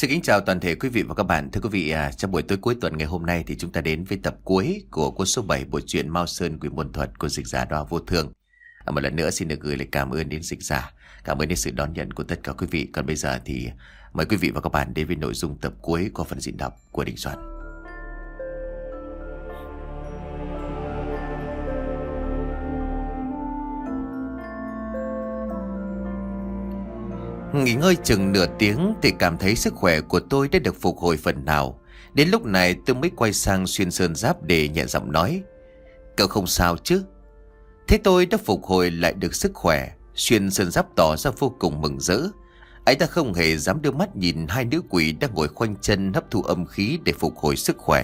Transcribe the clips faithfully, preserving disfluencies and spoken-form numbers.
Xin kính chào toàn thể quý vị và các bạn. Thưa quý vị, à, trong buổi tối cuối tuần ngày hôm nay thì chúng ta đến với tập cuối của cuốn số bảy bộ truyện Mao Sơn Quỷ Môn Thuật của dịch giả Đoa Vô Thương. À, một lần nữa xin được gửi lời cảm ơn đến dịch giả, cảm ơn đến sự đón nhận của tất cả quý vị. Còn bây giờ thì mời quý vị và các bạn đến với nội dung tập cuối của phần diễn đọc của Đình Soạn. Nghỉ ngơi chừng nửa tiếng thì cảm thấy sức khỏe của tôi đã được phục hồi phần nào. Đến lúc này tôi mới quay sang Xuyên Sơn Giáp để nhẹ giọng nói: "Cậu không sao chứ?" Thế tôi đã phục hồi lại được sức khỏe. Xuyên Sơn Giáp tỏ ra vô cùng mừng rỡ. Anh ta không hề dám đưa mắt nhìn hai nữ quỷ đang ngồi khoanh chân hấp thụ âm khí để phục hồi sức khỏe.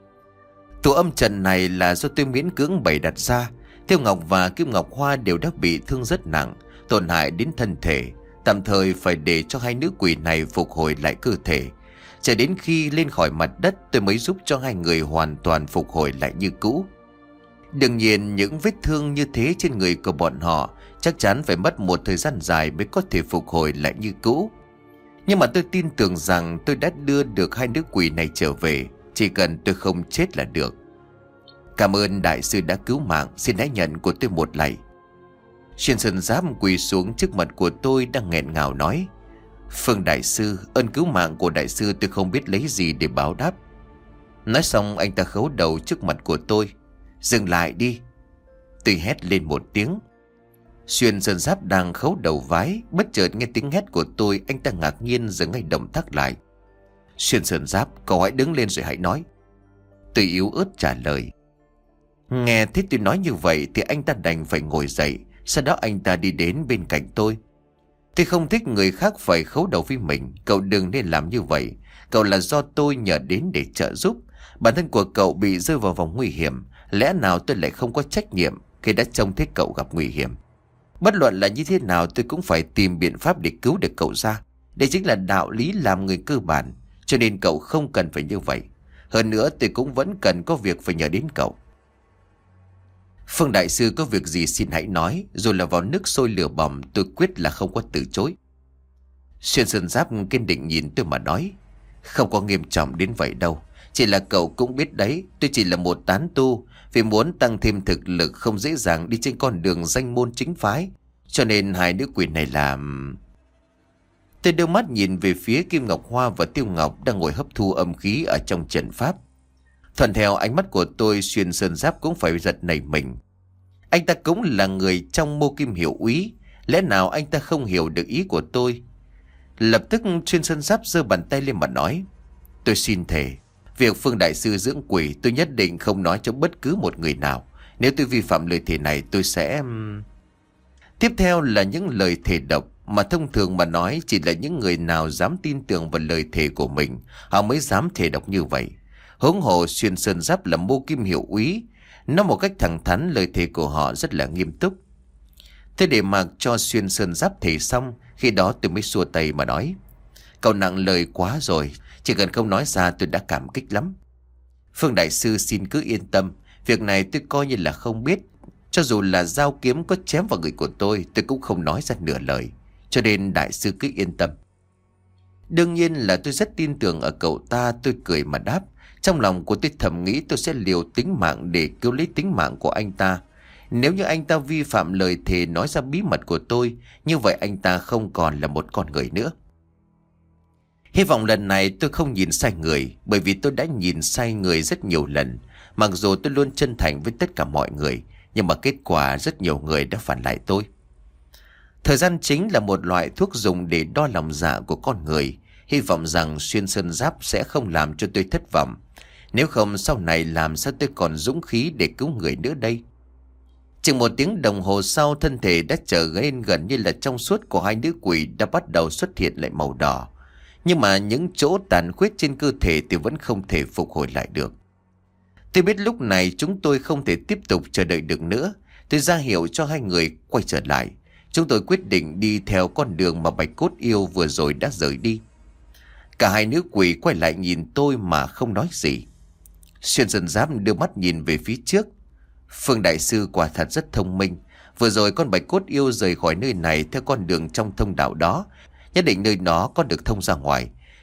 Tụ âm trận này là do tôi miễn cưỡng bày đặt ra. Tiêu Ngọc và Kim Ngọc Hoa đều đã bị thương rất nặng, tổn hại đến thân thể. Tạm thời phải để cho hai nữ quỷ này phục hồi lại cơ thể. Cho đến khi lên khỏi mặt đất tôi mới giúp cho hai người hoàn toàn phục hồi lại như cũ. Đương nhiên những vết thương như thế trên người của bọn họ chắc chắn phải mất một thời gian dài mới có thể phục hồi lại như cũ. Nhưng mà tôi tin tưởng rằng tôi đã đưa được hai nữ quỷ này trở về. Chỉ cần tôi không chết là được. Cảm ơn đại sư đã cứu mạng, xin hãy nhận của tôi một lạy. Xuyên Sơn Giáp quỳ xuống trước mặt của tôi đang nghẹn ngào nói: "Phương đại sư, ơn cứu mạng của đại sư tôi không biết lấy gì để báo đáp." Nói xong anh ta khấu đầu trước mặt của tôi: "Dừng lại đi." Tôi hét lên một tiếng. Xuyên Sơn Giáp đang khấu đầu vái, bất chợt nghe tiếng hét của tôi, anh ta ngạc nhiên rồi ngay động tác lại. "Xuyên Sơn Giáp, cậu hãy đứng lên rồi hãy nói." Tôi yếu ớt trả lời. Nghe thấy tôi nói như vậy thì anh ta đành phải ngồi dậy. Sau đó anh ta đi đến bên cạnh tôi. "Tôi không thích người khác phải khấu đầu với mình. Cậu đừng nên làm như vậy. Cậu là do tôi nhờ đến để trợ giúp. Bản thân của cậu bị rơi vào vòng nguy hiểm. Lẽ nào tôi lại không có trách nhiệm khi đã trông thấy cậu gặp nguy hiểm? Bất luận là như thế nào tôi cũng phải tìm biện pháp để cứu được cậu ra. Đây chính là đạo lý làm người cơ bản. Cho nên cậu không cần phải như vậy. Hơn nữa tôi cũng vẫn cần có việc phải nhờ đến cậu." "Phương đại sư có việc gì xin hãy nói." Rồi là vào nước sôi lửa bỏng, tôi quyết là không có từ chối. Xuyên Sơn Giáp kiên định nhìn tôi mà nói: "Không có nghiêm trọng đến vậy đâu. Chỉ là cậu cũng biết đấy, tôi chỉ là một tán tu. Vì muốn tăng thêm thực lực không dễ dàng đi trên con đường danh môn chính phái. Cho nên hai nữ quỷ này làm..." Tôi đưa mắt nhìn về phía Kim Ngọc Hoa và Tiêu Ngọc đang ngồi hấp thu âm khí ở trong trận pháp. Thuận theo ánh mắt của tôi, Xuyên Sơn Giáp cũng phải giật nảy mình. Anh ta cũng là người trong Mô Kim Hiểu Úy, lẽ nào anh ta không hiểu được ý của tôi? Lập tức Xuyên Sơn Giáp giơ bàn tay lên mà nói: "Tôi xin thề, việc Phương đại sư dưỡng quỷ tôi nhất định không nói cho bất cứ một người nào. Nếu tôi vi phạm lời thề này tôi sẽ..." Tiếp theo là những lời thề độc mà thông thường mà nói chỉ là những người nào dám tin tưởng vào lời thề của mình họ mới dám thề độc như vậy. Huống hồ Xuyên Sơn Giáp là Mô Kim Hiểu Úy, nói một cách thẳng thắn lời thề của họ rất là nghiêm túc. Thế để mặc cho Xuyên Sơn Giáp thề xong, khi đó tôi mới xua tay mà nói: "Cậu nặng lời quá rồi, chỉ cần không nói ra tôi đã cảm kích lắm. Phương đại sư xin cứ yên tâm, việc này tôi coi như là không biết. Cho dù là dao kiếm có chém vào người của tôi, tôi cũng không nói ra nửa lời. Cho nên đại sư cứ yên tâm." Đương nhiên là tôi rất tin tưởng ở cậu ta, tôi cười mà đáp. Trong lòng của tôi thầm nghĩ tôi sẽ liều tính mạng để cứu lấy tính mạng của anh ta. Nếu như anh ta vi phạm lời thề nói ra bí mật của tôi, như vậy anh ta không còn là một con người nữa. Hy vọng lần này tôi không nhìn sai người, bởi vì tôi đã nhìn sai người rất nhiều lần. Mặc dù tôi luôn chân thành với tất cả mọi người, nhưng mà kết quả rất nhiều người đã phản lại tôi. Thời gian chính là một loại thuốc dùng để đo lòng dạ của con người. Hy vọng rằng Xuyên Sơn Giáp sẽ không làm cho tôi thất vọng. Nếu không sau này làm sao tôi còn dũng khí để cứu người nữa đây? Chừng một tiếng đồng hồ sau, thân thể đã trở nên gần như là trong suốt của hai nữ quỷ đã bắt đầu xuất hiện lại màu đỏ. Nhưng mà những chỗ tàn khuyết trên cơ thể thì vẫn không thể phục hồi lại được. Tôi biết lúc này chúng tôi không thể tiếp tục chờ đợi được nữa. Tôi ra hiệu cho hai người quay trở lại. Chúng tôi quyết định đi theo con đường mà Bạch Cốt Yêu vừa rồi đã rời đi. Cả hai nữ quỷ quay lại nhìn tôi mà không nói gì. Xuyên Sơn Giáp đưa mắt nhìn về phía trước. Phương đại sư quả thật rất thông minh. Vừa rồi con Bạch Cốt Yêu rời khỏi nơi này theo con đường trong thông đạo đó. Nhất định nơi đó có được thông ra ngoài.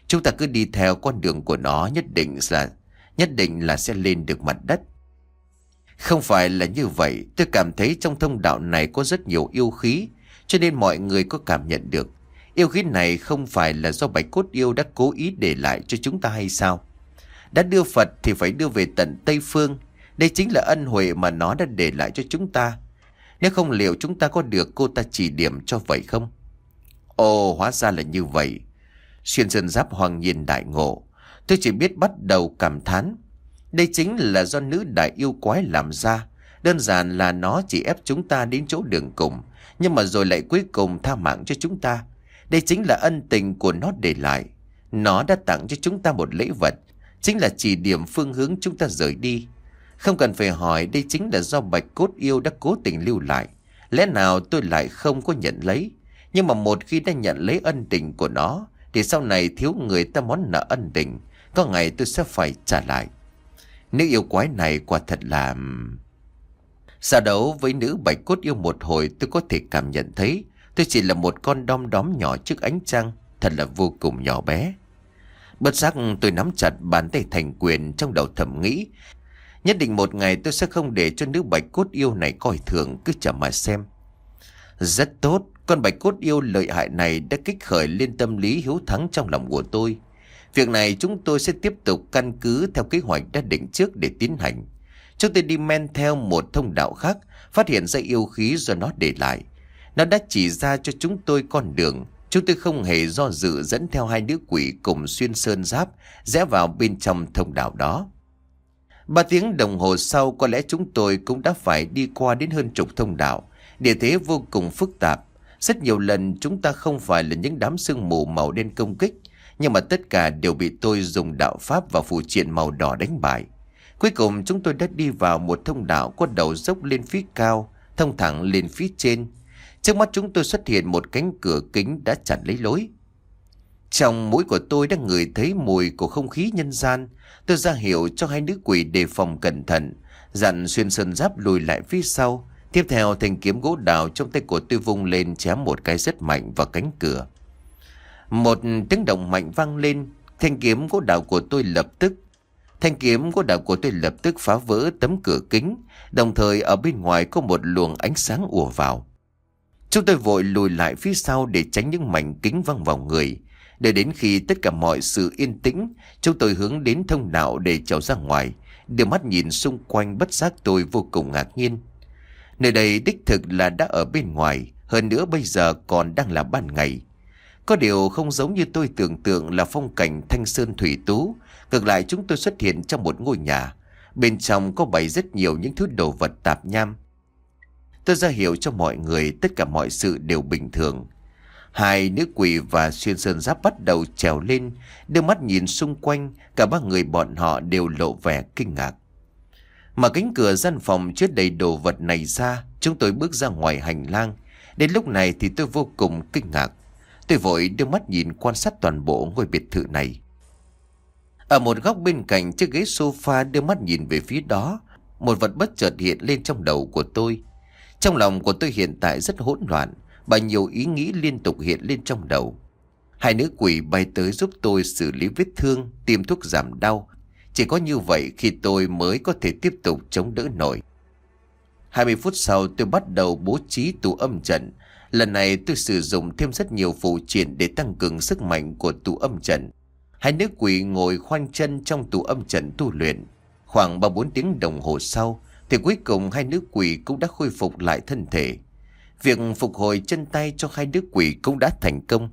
Chúng ta cứ đi theo con đường của nó, nhất định là Nhất định là sẽ lên được mặt đất. Không phải là như vậy. Tôi cảm thấy trong thông đạo này có rất nhiều yêu khí, cho nên mọi người có cảm nhận được. Yêu khí này không phải là do Bạch Cốt Yêu đã cố ý để lại cho chúng ta hay sao? Đã đưa Phật thì phải đưa về tận Tây Phương. Đây chính là ân huệ mà nó đã để lại cho chúng ta. Nếu không liệu chúng ta có được cô ta chỉ điểm cho vậy không? Ồ, hóa ra là như vậy. Xuyên Sơn Giáp hoàng nhiên đại ngộ. Tôi chỉ biết bắt đầu cảm thán. Đây chính là do nữ đại yêu quái làm ra. Đơn giản là nó chỉ ép chúng ta đến chỗ đường cùng, nhưng mà rồi lại cuối cùng tha mạng cho chúng ta. Đây chính là ân tình của nó để lại. Nó đã tặng cho chúng ta một lễ vật, chính là chỉ điểm phương hướng chúng ta rời đi. Không cần phải hỏi, đây chính là do Bạch Cốt Yêu đã cố tình lưu lại. Lẽ nào tôi lại không có nhận lấy? Nhưng mà một khi đã nhận lấy ân tình của nó, thì sau này thiếu người ta món nợ ân tình, có ngày tôi sẽ phải trả lại. Nữ yêu quái này quả thật là... Xa đấu với nữ Bạch Cốt Yêu một hồi, tôi có thể cảm nhận thấy tôi chỉ là một con đom đóm nhỏ trước ánh trăng, thật là vô cùng nhỏ bé. Bất giác tôi nắm chặt bàn tay thành quyền, trong đầu thầm nghĩ, nhất định một ngày tôi sẽ không để cho nữ Bạch Cốt Yêu này coi thường, cứ chờ mà xem. Rất tốt, con Bạch Cốt Yêu lợi hại này đã kích khởi lên tâm lý hiếu thắng trong lòng của tôi. Việc này chúng tôi sẽ tiếp tục căn cứ theo kế hoạch đã định trước để tiến hành. Chúng tôi đi men theo một thông đạo khác, phát hiện ra yêu khí do nó để lại. Nó đã chỉ ra cho chúng tôi con đường. Chúng tôi không hề do dự dẫn theo hai nữ quỷ cùng Xuyên Sơn Giáp rẽ vào bên trong thông đạo đó. Ba tiếng đồng hồ sau, có lẽ chúng tôi cũng đã phải đi qua đến hơn chục thông đạo. Địa thế vô cùng phức tạp. Rất nhiều lần chúng ta không phải là những đám sương mù màu đen công kích, nhưng mà tất cả đều bị tôi dùng đạo pháp và phù triện màu đỏ đánh bại. Cuối cùng chúng tôi đã đi vào một thông đạo có đầu dốc lên phía cao, thông thẳng lên phía trên. Trước mắt chúng tôi xuất hiện một cánh cửa kính đã chặn lấy lối. Trong mũi của tôi đã ngửi thấy mùi của không khí nhân gian. Tôi ra hiệu cho hai nữ quỷ đề phòng cẩn thận, dặn Xuyên Sơn Giáp lùi lại phía sau. Tiếp theo, thanh kiếm gỗ đào trong tay của tôi vung lên chém một cái rất mạnh vào cánh cửa. Một tiếng động mạnh vang lên, thanh kiếm gỗ đào của tôi lập tức Thanh kiếm gỗ đào của tôi lập tức phá vỡ tấm cửa kính, đồng thời ở bên ngoài có một luồng ánh sáng ùa vào. Chúng tôi vội lùi lại phía sau để tránh những mảnh kính văng vào người. Để đến khi tất cả mọi sự yên tĩnh, chúng tôi hướng đến thông đạo để trèo ra ngoài. Đưa mắt nhìn xung quanh, bất giác tôi vô cùng ngạc nhiên. Nơi đây đích thực là đã ở bên ngoài, hơn nữa bây giờ còn đang là ban ngày. Có điều không giống như tôi tưởng tượng là phong cảnh thanh sơn thủy tú. Ngược lại, chúng tôi xuất hiện trong một ngôi nhà. Bên trong có bày rất nhiều những thứ đồ vật tạp nham. Tôi ra hiệu cho mọi người tất cả mọi sự đều bình thường. Hai nữ quỷ và Xuyên Sơn Giáp bắt đầu trèo lên, đưa mắt nhìn xung quanh. Cả ba người bọn họ đều lộ vẻ kinh ngạc. Mà cánh cửa gian phòng chứa đầy đồ vật này ra, chúng tôi bước ra ngoài hành lang. Đến lúc này thì tôi vô cùng kinh ngạc. Tôi vội đưa mắt nhìn quan sát toàn bộ ngôi biệt thự này. Ở một góc bên cạnh chiếc ghế sofa, đưa mắt nhìn về phía đó, một vật bất chợt hiện lên trong đầu của tôi. Trong lòng của tôi hiện tại rất hỗn loạn, bao nhiêu ý nghĩ liên tục hiện lên trong đầu. Hai nữ quỷ bay tới giúp tôi xử lý vết thương, tiêm thuốc giảm đau. Chỉ có như vậy khi tôi mới có thể tiếp tục chống đỡ nổi. hai mươi phút sau, tôi bắt đầu bố trí tụ âm trận. Lần này tôi sử dụng thêm rất nhiều phụ triện để tăng cường sức mạnh của tụ âm trận. Hai nữ quỷ ngồi khoanh chân trong tụ âm trận tu luyện. Khoảng ba bốn tiếng đồng hồ sau thì cuối cùng hai nữ quỷ cũng đã khôi phục lại thân thể. Việc phục hồi chân tay cho hai nữ quỷ cũng đã thành công.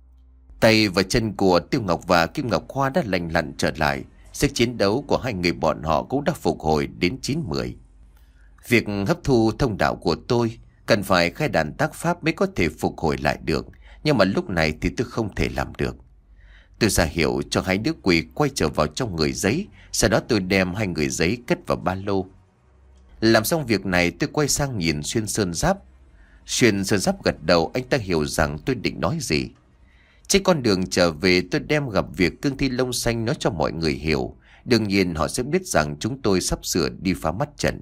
Tay và chân của Tiêu Ngọc và Kim Ngọc Khoa đã lành lặn trở lại. Sức chiến đấu của hai người bọn họ cũng đã phục hồi đến chín mười. Việc hấp thu thông đạo của tôi cần phải khai đàn tác pháp mới có thể phục hồi lại được. Nhưng mà lúc này thì tôi không thể làm được. Tôi ra hiệu cho hai đứa quỷ quay trở vào trong người giấy. Sau đó tôi đem hai người giấy cất vào ba lô. Làm xong việc này, tôi quay sang nhìn Xuyên Sơn Giáp. Xuyên Sơn Giáp gật đầu, anh ta hiểu rằng tôi định nói gì. Trên con đường trở về, tôi đem gặp việc cương thi lông xanh nói cho mọi người hiểu. Đương nhiên họ sẽ biết rằng chúng tôi sắp sửa đi phá mắt trận.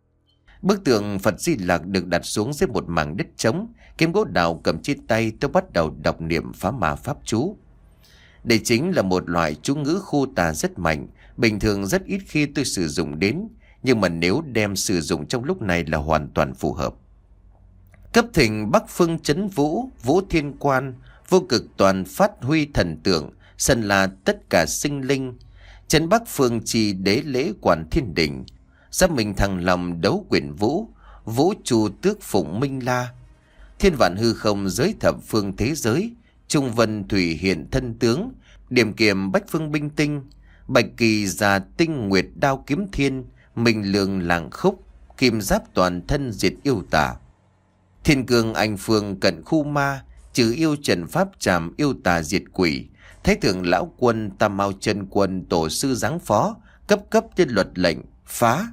Bức tượng Phật Di Lặc được đặt xuống dưới một mảng đất trống. Kiếm gỗ đào cầm trên tay, tôi bắt đầu đọc niệm phá ma pháp chú. Đây chính là một loại chú ngữ khu tà rất mạnh, bình thường rất ít khi tôi sử dụng đến, nhưng mà nếu đem sử dụng trong lúc này là hoàn toàn phù hợp. Cấp thỉnh Bắc Phương Chấn Vũ, Vũ Thiên Quan, vô cực toàn phát huy thần tượng, sân là tất cả sinh linh. Trấn Bắc Phương trì đế lễ quản thiên đỉnh, giáp mình thằng lòng đấu quyền vũ, vũ trụ tước phụng minh la. Thiên vạn hư không giới thập phương thế giới, trung vân thủy hiện thân tướng, điểm kiềm bách phương binh tinh, bạch kỳ già tinh nguyệt đao kiếm thiên, minh lương làng khúc, kim giáp toàn thân diệt yêu tà. Thiên cương anh phương cận khu ma, trừ yêu trần pháp trảm yêu tà diệt quỷ. Thái thượng lão quân tam mao chân quân tổ sư giáng phó, cấp cấp trên luật lệnh phá.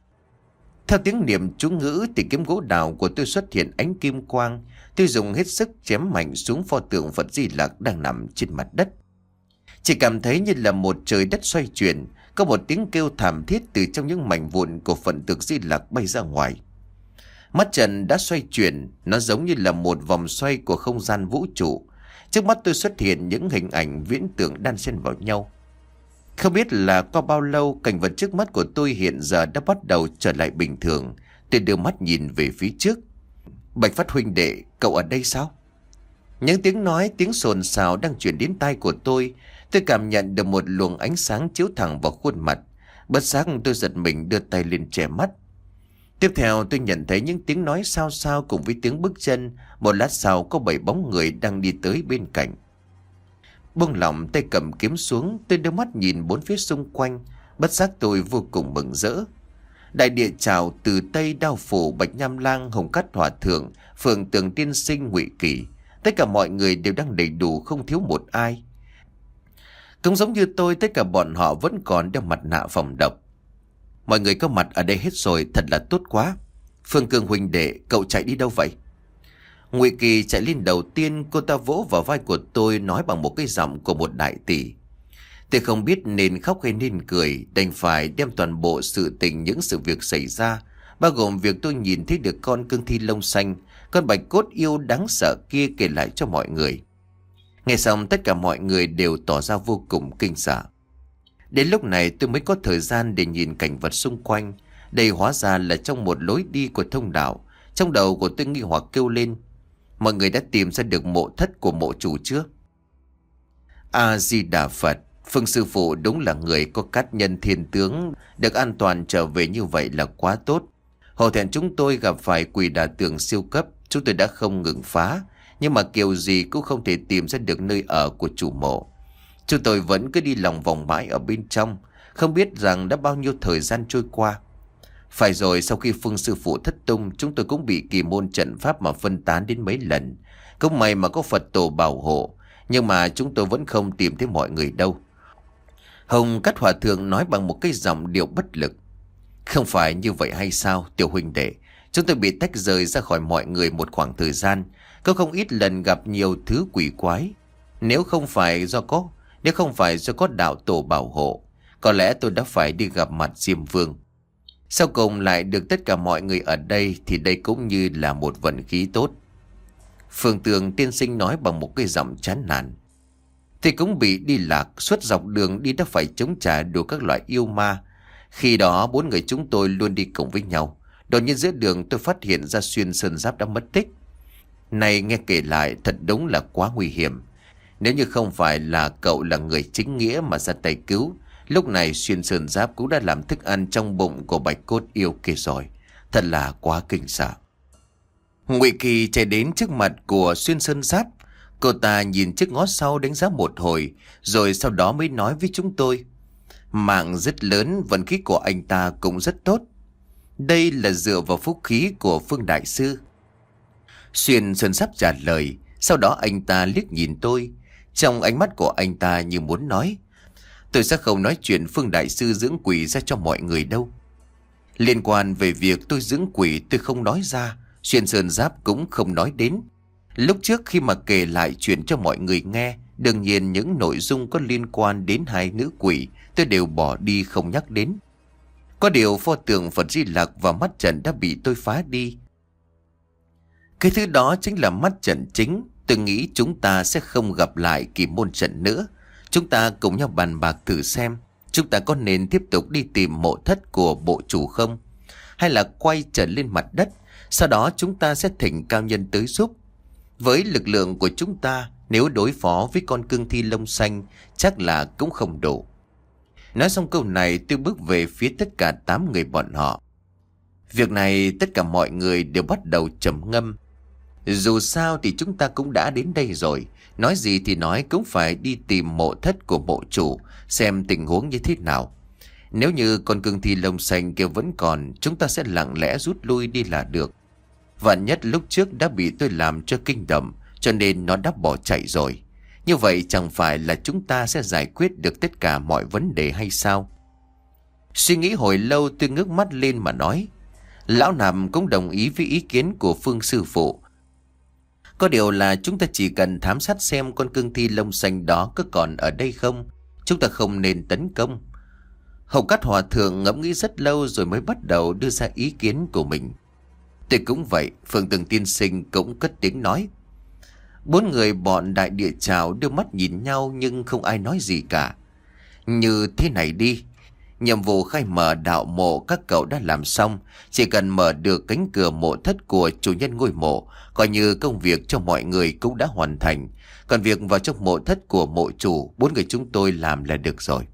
Theo tiếng niệm chú ngữ thì kiếm gỗ đào của tôi xuất hiện ánh kim quang. Tôi dùng hết sức chém mạnh xuống pho tượng Phật Di Lặc đang nằm trên mặt đất. Chỉ cảm thấy như là một trời đất xoay chuyển, có một tiếng kêu thảm thiết từ trong những mảnh vụn của Phật tượng Di Lặc bay ra ngoài. Mắt trận đã xoay chuyển, nó giống như là một vòng xoay của không gian vũ trụ. Trước mắt tôi xuất hiện những hình ảnh viễn tưởng đan xen vào nhau. Không biết là qua bao lâu, cảnh vật trước mắt của tôi hiện giờ đã bắt đầu trở lại bình thường. Tôi đưa mắt nhìn về phía trước. Bạch Phát huynh đệ, cậu ở đây sao? Những tiếng nói, tiếng xồn xào đang chuyển đến tai của tôi. Tôi cảm nhận được một luồng ánh sáng chiếu thẳng vào khuôn mặt. Bất giác tôi giật mình đưa tay lên che mắt. Tiếp theo tôi nhận thấy những tiếng nói sao sao cùng với tiếng bước chân. Một lát sau có bảy bóng người đang đi tới bên cạnh. Buông lỏng tay cầm kiếm xuống, tôi đưa mắt nhìn bốn phía xung quanh. Bất giác tôi vô cùng mừng rỡ. Đại địa chào từ Tây Đao Phủ, Bạch Nham Lang, Hồng Cát Hòa Thượng, Phượng Tường Tiên Sinh, Ngụy Kỳ. Tất cả mọi người đều đang đầy đủ, không thiếu một ai. Cũng giống như tôi, tất cả bọn họ vẫn còn đeo mặt nạ phòng độc. Mọi người có mặt ở đây hết rồi, thật là tốt quá. Phương Cương huynh đệ, cậu chạy đi đâu vậy? Ngụy Kỳ chạy lên đầu tiên, cô ta vỗ vào vai của tôi nói bằng một cái giọng của một đại tỷ. Tôi không biết nên khóc hay nên cười, đành phải đem toàn bộ sự tình những sự việc xảy ra, bao gồm việc tôi nhìn thấy được con cương thi lông xanh, con bạch cốt yêu đáng sợ kia kể lại cho mọi người. Nghe xong tất cả mọi người đều tỏ ra vô cùng kinh sợ. Đến lúc này tôi mới có thời gian để nhìn cảnh vật xung quanh. Đây hóa ra là trong một lối đi của thông đạo. Trong đầu của tôi nghi hoặc kêu lên: mọi người đã tìm ra được mộ thất của mộ chủ chưa? A-di-đà Phật, Phương sư phụ đúng là người có cát nhân thiên tướng, được an toàn trở về như vậy là quá tốt. Hổ thẹn chúng tôi gặp phải quỷ đả tường siêu cấp, chúng tôi đã không ngừng phá, nhưng mà kiểu gì cũng không thể tìm ra được nơi ở của chủ mộ. Chúng tôi vẫn cứ đi lòng vòng mãi ở bên trong, không biết rằng đã bao nhiêu thời gian trôi qua. Phải rồi, sau khi Phương sư phụ thất tung, chúng tôi cũng bị kỳ môn trận pháp mà phân tán đến mấy lần. Cũng may mà có Phật tổ bảo hộ, nhưng mà chúng tôi vẫn không tìm thấy mọi người đâu. Hồng Cát Hòa Thượng nói bằng một cái giọng điệu bất lực: không phải như vậy hay sao tiểu huynh đệ? Chúng tôi bị tách rời ra khỏi mọi người một khoảng thời gian, có không ít lần gặp nhiều thứ quỷ quái. Nếu không phải do có Nếu không phải do có đạo tổ bảo hộ, có lẽ tôi đã phải đi gặp mặt Diêm Vương. Sau cùng lại được tất cả mọi người ở đây, thì đây cũng như là một vận khí tốt. Phượng Tường Tiên Sinh nói bằng một cái giọng chán nản: thì cũng bị đi lạc, suốt dọc đường đi đã phải chống trả đủ các loại yêu ma. Khi đó bốn người chúng tôi luôn đi cùng với nhau. Đột nhiên giữa đường tôi phát hiện ra Xuyên Sơn Giáp đã mất tích. Này nghe kể lại thật đúng là quá nguy hiểm. Nếu như không phải là cậu là người chính nghĩa mà ra tay cứu, lúc này Xuyên Sơn Giáp cũng đã làm thức ăn trong bụng của bạch cốt yêu kia rồi. Thật là quá kinh sợ. Ngụy Kỳ chạy đến trước mặt của Xuyên Sơn Giáp. Cô ta nhìn chiếc ngó sau đánh giá một hồi, rồi sau đó mới nói với chúng tôi: mạng rất lớn, vận khí của anh ta cũng rất tốt. Đây là dựa vào phúc khí của Phương Đại Sư. Xuyên Sơn Giáp trả lời. Sau đó anh ta liếc nhìn tôi. Trong ánh mắt của anh ta như muốn nói: tôi sẽ không nói chuyện Phương Đại Sư dưỡng quỷ ra cho mọi người đâu. Liên quan về việc tôi dưỡng quỷ tôi không nói ra, Xuyên Sơn Giáp cũng không nói đến. Lúc trước khi mà kể lại chuyện cho mọi người nghe, đương nhiên những nội dung có liên quan đến hai nữ quỷ tôi đều bỏ đi không nhắc đến. Có điều pho tượng Phật Di Lặc và mắt trận đã bị tôi phá đi. Cái thứ đó chính là mắt trận chính. Tôi nghĩ chúng ta sẽ không gặp lại kỳ môn trận nữa. Chúng ta cùng nhau bàn bạc thử xem chúng ta có nên tiếp tục đi tìm mộ thất của bộ chủ không, hay là quay trở lên mặt đất. Sau đó chúng ta sẽ thỉnh cao nhân tới giúp. Với lực lượng của chúng ta, nếu đối phó với con cương thi lông xanh chắc là cũng không đủ. Nói xong câu này, tôi bước về phía tất cả tám người bọn họ. Việc này tất cả mọi người đều bắt đầu trầm ngâm. Dù sao thì chúng ta cũng đã đến đây rồi, nói gì thì nói cũng phải đi tìm mộ thất của bộ chủ, xem tình huống như thế nào. Nếu như con cương thi lông xanh kia vẫn còn, chúng ta sẽ lặng lẽ rút lui đi là được. Vạn nhất lúc trước đã bị tôi làm cho kinh động, cho nên nó đã bỏ chạy rồi. Như vậy chẳng phải là chúng ta sẽ giải quyết được tất cả mọi vấn đề hay sao? Suy nghĩ hồi lâu, tôi ngước mắt lên mà nói. Lão Nằm cũng đồng ý với ý kiến của Phương sư phụ. Có điều là chúng ta chỉ cần thám sát xem con cương thi lông xanh đó có còn ở đây không. Chúng ta không nên tấn công. Hồng Cát Hòa Thượng ngẫm nghĩ rất lâu rồi mới bắt đầu đưa ra ý kiến của mình. Tôi cũng vậy. Phương Tường tiên sinh cũng cất tiếng nói. Bốn người bọn Đại Địa Trảo đưa mắt nhìn nhau nhưng không ai nói gì cả. Như thế này đi, nhiệm vụ khai mở đạo mộ các cậu đã làm xong. Chỉ cần mở được cánh cửa mộ thất của chủ nhân ngôi mộ, coi như công việc cho mọi người cũng đã hoàn thành. Còn việc vào trong mộ thất của mộ chủ, bốn người chúng tôi làm là được rồi.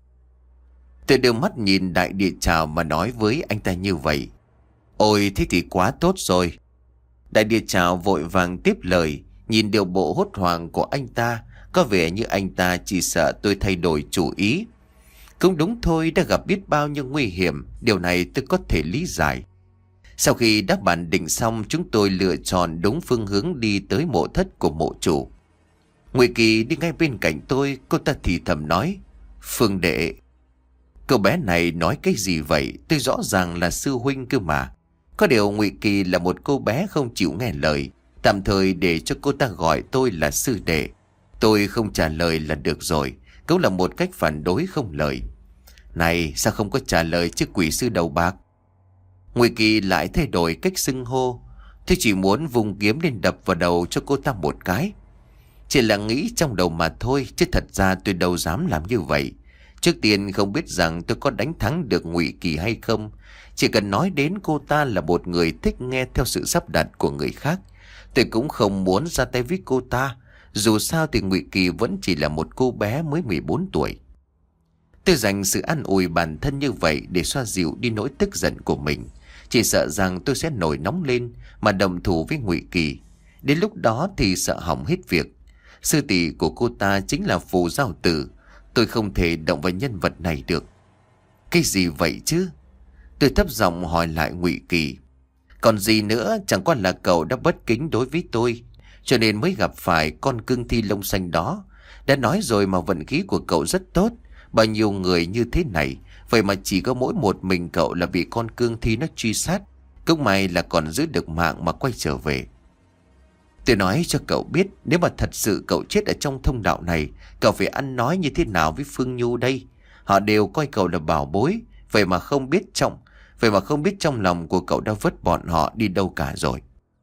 Tôi đưa mắt nhìn Đại Địa Trảo mà nói với anh ta như vậy. Ôi thế thì quá tốt rồi. Đại Địa Trảo vội vàng tiếp lời. Nhìn điều bộ hốt hoảng của anh ta, có vẻ như anh ta chỉ sợ tôi thay đổi chủ ý. Cũng đúng thôi, đã gặp biết bao nhiêu nguy hiểm, điều này tôi có thể lý giải. Sau khi đã bàn định xong, chúng tôi lựa chọn đúng phương hướng đi tới mộ thất của mộ chủ. Ngụy Kỳ đi ngay bên cạnh tôi, cô ta thì thầm nói. Phương đệ. Cô bé này nói cái gì vậy? Tôi rõ ràng là sư huynh cơ mà. Có điều Ngụy Kỳ là một cô bé không chịu nghe lời. Tạm thời để cho cô ta gọi tôi là sư đệ. Tôi không trả lời là được rồi. Cũng là một cách phản đối không lời. Này sao không có trả lời chứ quỷ sư đầu bạc? Ngụy Kỳ lại thay đổi cách xưng hô. Tôi chỉ muốn vùng kiếm lên đập vào đầu cho cô ta một cái. Chỉ là nghĩ trong đầu mà thôi, chứ thật ra tôi đâu dám làm như vậy. Trước tiên không biết rằng tôi có đánh thắng được Ngụy Kỳ hay không. Chỉ cần nói đến cô ta là một người thích nghe theo sự sắp đặt của người khác, tôi cũng không muốn ra tay với cô ta. Dù sao thì Ngụy Kỳ vẫn chỉ là một cô bé mới mười bốn tuổi. Tôi dành sự an ủi bản thân như vậy để xoa dịu đi nỗi tức giận của mình. Chỉ sợ rằng tôi sẽ nổi nóng lên mà đồng thủ với Ngụy Kỳ. Đến lúc đó thì sợ hỏng hết việc. Sư tỷ của cô ta chính là Phù Giao Tử. Tôi không thể động vào nhân vật này được. Cái gì vậy chứ? Tôi thấp giọng hỏi lại Ngụy Kỳ. Còn gì nữa, chẳng qua là cậu đã bất kính đối với tôi, cho nên mới gặp phải con cương thi lông xanh đó. Đã nói rồi mà vận khí của cậu rất tốt. Bao nhiêu người như thế này, vậy mà chỉ có mỗi một mình cậu là bị con cương thi nó truy sát. Cũng may là còn giữ được mạng mà quay trở về. Tôi nói cho cậu biết, nếu mà thật sự cậu chết ở trong thông đạo này, cậu phải ăn nói như thế nào với Phương Nhu đây? Họ đều coi cậu là bảo bối, vậy mà không biết trong Vậy mà không biết trong lòng của cậu đã vứt bọn họ đi đâu cả rồi.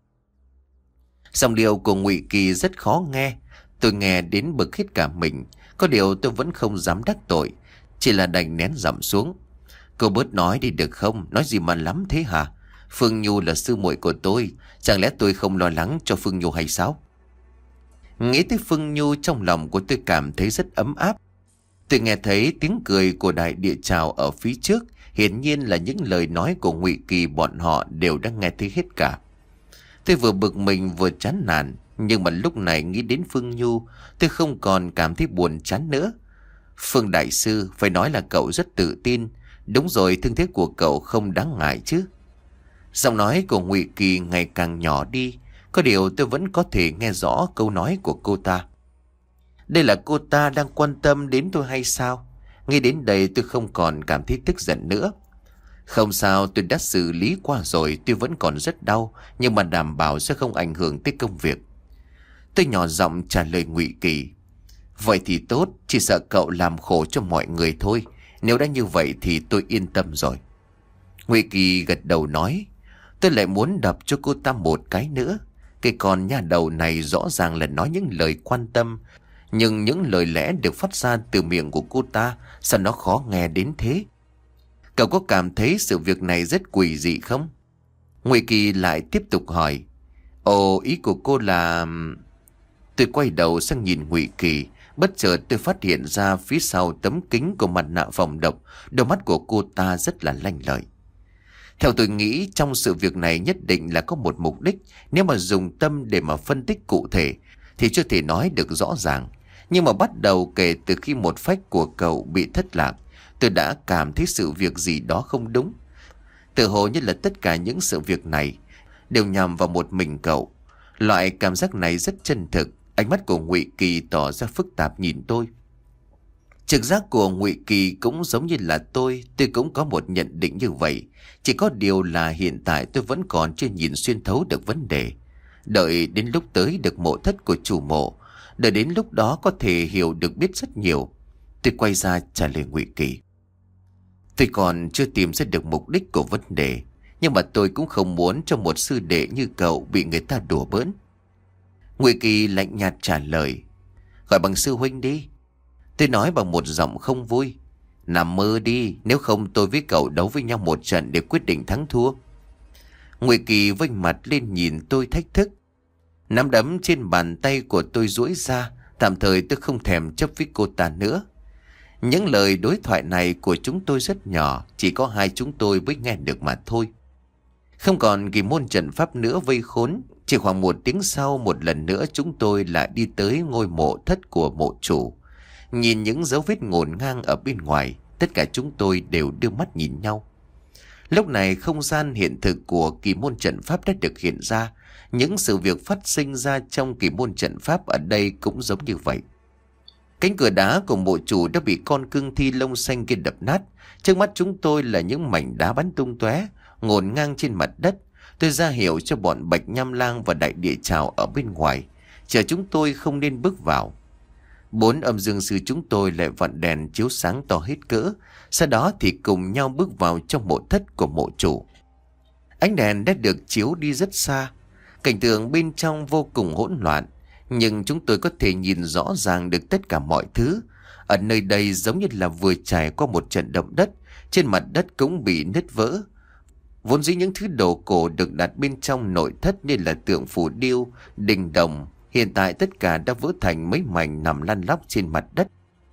Dòng điệu của Ngụy Kỳ rất khó nghe. Tôi nghe đến bực hết cả mình. Có điều tôi vẫn không dám đắc tội, chỉ là đành nén giọng xuống. Cô bớt nói đi được không? Nói gì mà lắm thế hả? Phương Nhu là sư muội của tôi, chẳng lẽ tôi không lo lắng cho Phương Nhu hay sao? Nghĩ tới Phương Nhu, trong lòng của tôi cảm thấy rất ấm áp. Tôi nghe thấy tiếng cười của Đại Địa Trảo ở phía trước. Hiển nhiên là những lời nói của Ngụy Kỳ bọn họ đều đã nghe thấy hết cả. Tôi vừa bực mình vừa chán nản. Nhưng mà lúc này nghĩ đến Phương Nhu, tôi không còn cảm thấy buồn chán nữa. Phương đại sư, phải nói là cậu rất tự tin. Đúng rồi, thương thế của cậu không đáng ngại chứ. Giọng nói của Ngụy Kỳ ngày càng nhỏ đi. Có điều tôi vẫn có thể nghe rõ câu nói của cô ta. Đây là cô ta đang quan tâm đến tôi hay sao? Ngay đến đây tôi không còn cảm thấy tức giận nữa. Không sao, tôi đã xử lý qua rồi. Tuy vẫn còn rất đau, nhưng mà đảm bảo sẽ không ảnh hưởng tới công việc. Tôi nhỏ giọng trả lời Ngụy Kỳ. Vậy thì tốt, chỉ sợ cậu làm khổ cho mọi người thôi. Nếu đã như vậy thì tôi yên tâm rồi. Ngụy Kỳ gật đầu nói. Tôi lại muốn đập cho cô ta một cái nữa. Cái con nhà đầu này rõ ràng là nói những lời quan tâm, Nhưng những lời lẽ được phát ra từ miệng của cô ta sao nó khó nghe đến thế? Cậu có cảm thấy sự việc này rất quỷ dị không? Ngụy Kỳ lại tiếp tục hỏi. Ồ, ý của cô là... Tôi quay đầu sang nhìn Ngụy Kỳ. Bất chợt tôi phát hiện ra phía sau tấm kính của mặt nạ phòng độc, đôi mắt của cô ta rất là lanh lợi. Theo tôi nghĩ trong sự việc này nhất định là có một mục đích. Nếu mà dùng tâm để mà phân tích cụ thể thì chưa thể nói được rõ ràng. Nhưng mà bắt đầu kể từ khi một phách của cậu bị thất lạc, tôi đã cảm thấy sự việc gì đó không đúng. Tự hồ như là tất cả những sự việc này đều nhằm vào một mình cậu. Loại cảm giác này rất chân thực. Ánh mắt của Ngụy Kỳ tỏ ra phức tạp nhìn tôi. Trực giác của Ngụy Kỳ cũng giống như là tôi. Tôi cũng có một nhận định như vậy. Chỉ có điều là hiện tại tôi vẫn còn chưa nhìn xuyên thấu được vấn đề. Đợi đến lúc tới được mộ thất của chủ mộ, đợi đến lúc đó có thể hiểu được biết rất nhiều. Tôi quay ra trả lời Ngụy Kỳ. Tôi còn chưa tìm ra được mục đích của vấn đề, nhưng mà tôi cũng không muốn cho một sư đệ như cậu bị người ta đùa bỡn. Ngụy Kỳ lạnh nhạt trả lời. Gọi bằng sư huynh đi. Tôi nói bằng một giọng không vui. Nằm mơ đi, nếu không tôi với cậu đấu với nhau một trận để quyết định thắng thua. Ngụy Kỳ vênh mặt lên nhìn tôi thách thức. Nắm đấm trên bàn tay của tôi duỗi ra. Tạm thời tôi không thèm chấp với cô ta nữa. Những lời đối thoại này của chúng tôi rất nhỏ, chỉ có hai chúng tôi mới nghe được mà thôi. Không còn kỳ môn trận pháp nữa vây khốn. Chỉ khoảng một tiếng sau, một lần nữa chúng tôi lại đi tới ngôi mộ thất của mộ chủ. Nhìn những dấu vết ngổn ngang ở bên ngoài, tất cả chúng tôi đều đưa mắt nhìn nhau. Lúc này không gian hiện thực của kỳ môn trận pháp đã được hiện ra. Những sự việc phát sinh ra trong kỳ môn trận pháp ở đây cũng giống như vậy. Cánh cửa đá của mộ chủ đã bị con cương thi lông xanh kia đập nát. Trước mắt chúng tôi là những mảnh đá bắn tung tóe ngổn ngang trên mặt đất. Tôi ra hiệu cho bọn Bạch Nham Lang và Đại Địa Trảo ở bên ngoài, chờ chúng tôi không nên bước vào. Bốn âm dương sư chúng tôi lại vặn đèn chiếu sáng to hết cỡ. Sau đó thì cùng nhau bước vào trong mộ thất của mộ chủ. Ánh đèn đã được chiếu đi rất xa. Cảnh tượng bên trong vô cùng hỗn loạn, nhưng chúng tôi có thể nhìn rõ ràng được tất cả mọi thứ. Ở nơi đây giống như là vừa trải qua một trận động đất. Trên mặt đất cũng bị nứt vỡ. Vốn dĩ những thứ đồ cổ được đặt bên trong nội thất như là tượng phù điêu, đình đồng, hiện tại tất cả đã vỡ thành mấy mảnh nằm lăn lóc trên mặt đất.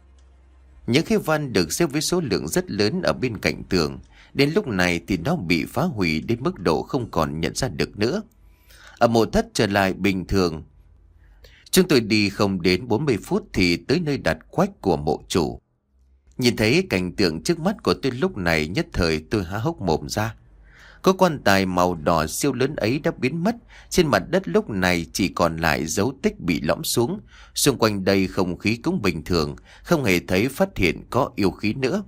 Những cái văn được xếp với số lượng rất lớn ở bên cạnh tường. Đến lúc này thì nó bị phá hủy đến mức độ không còn nhận ra được nữa. Ở mộ thất trở lại bình thường. Chúng tôi đi không đến bốn mươi phút thì tới nơi đặt quách của mộ chủ. Nhìn thấy cảnh tượng trước mắt của tôi lúc này, nhất thời tôi há hốc mồm ra. Có quan tài màu đỏ siêu lớn ấy đã biến mất. Trên mặt đất lúc này chỉ còn lại dấu tích bị lõm xuống. Xung quanh đây không khí cũng bình thường, không hề thấy phát hiện có yêu khí nữa.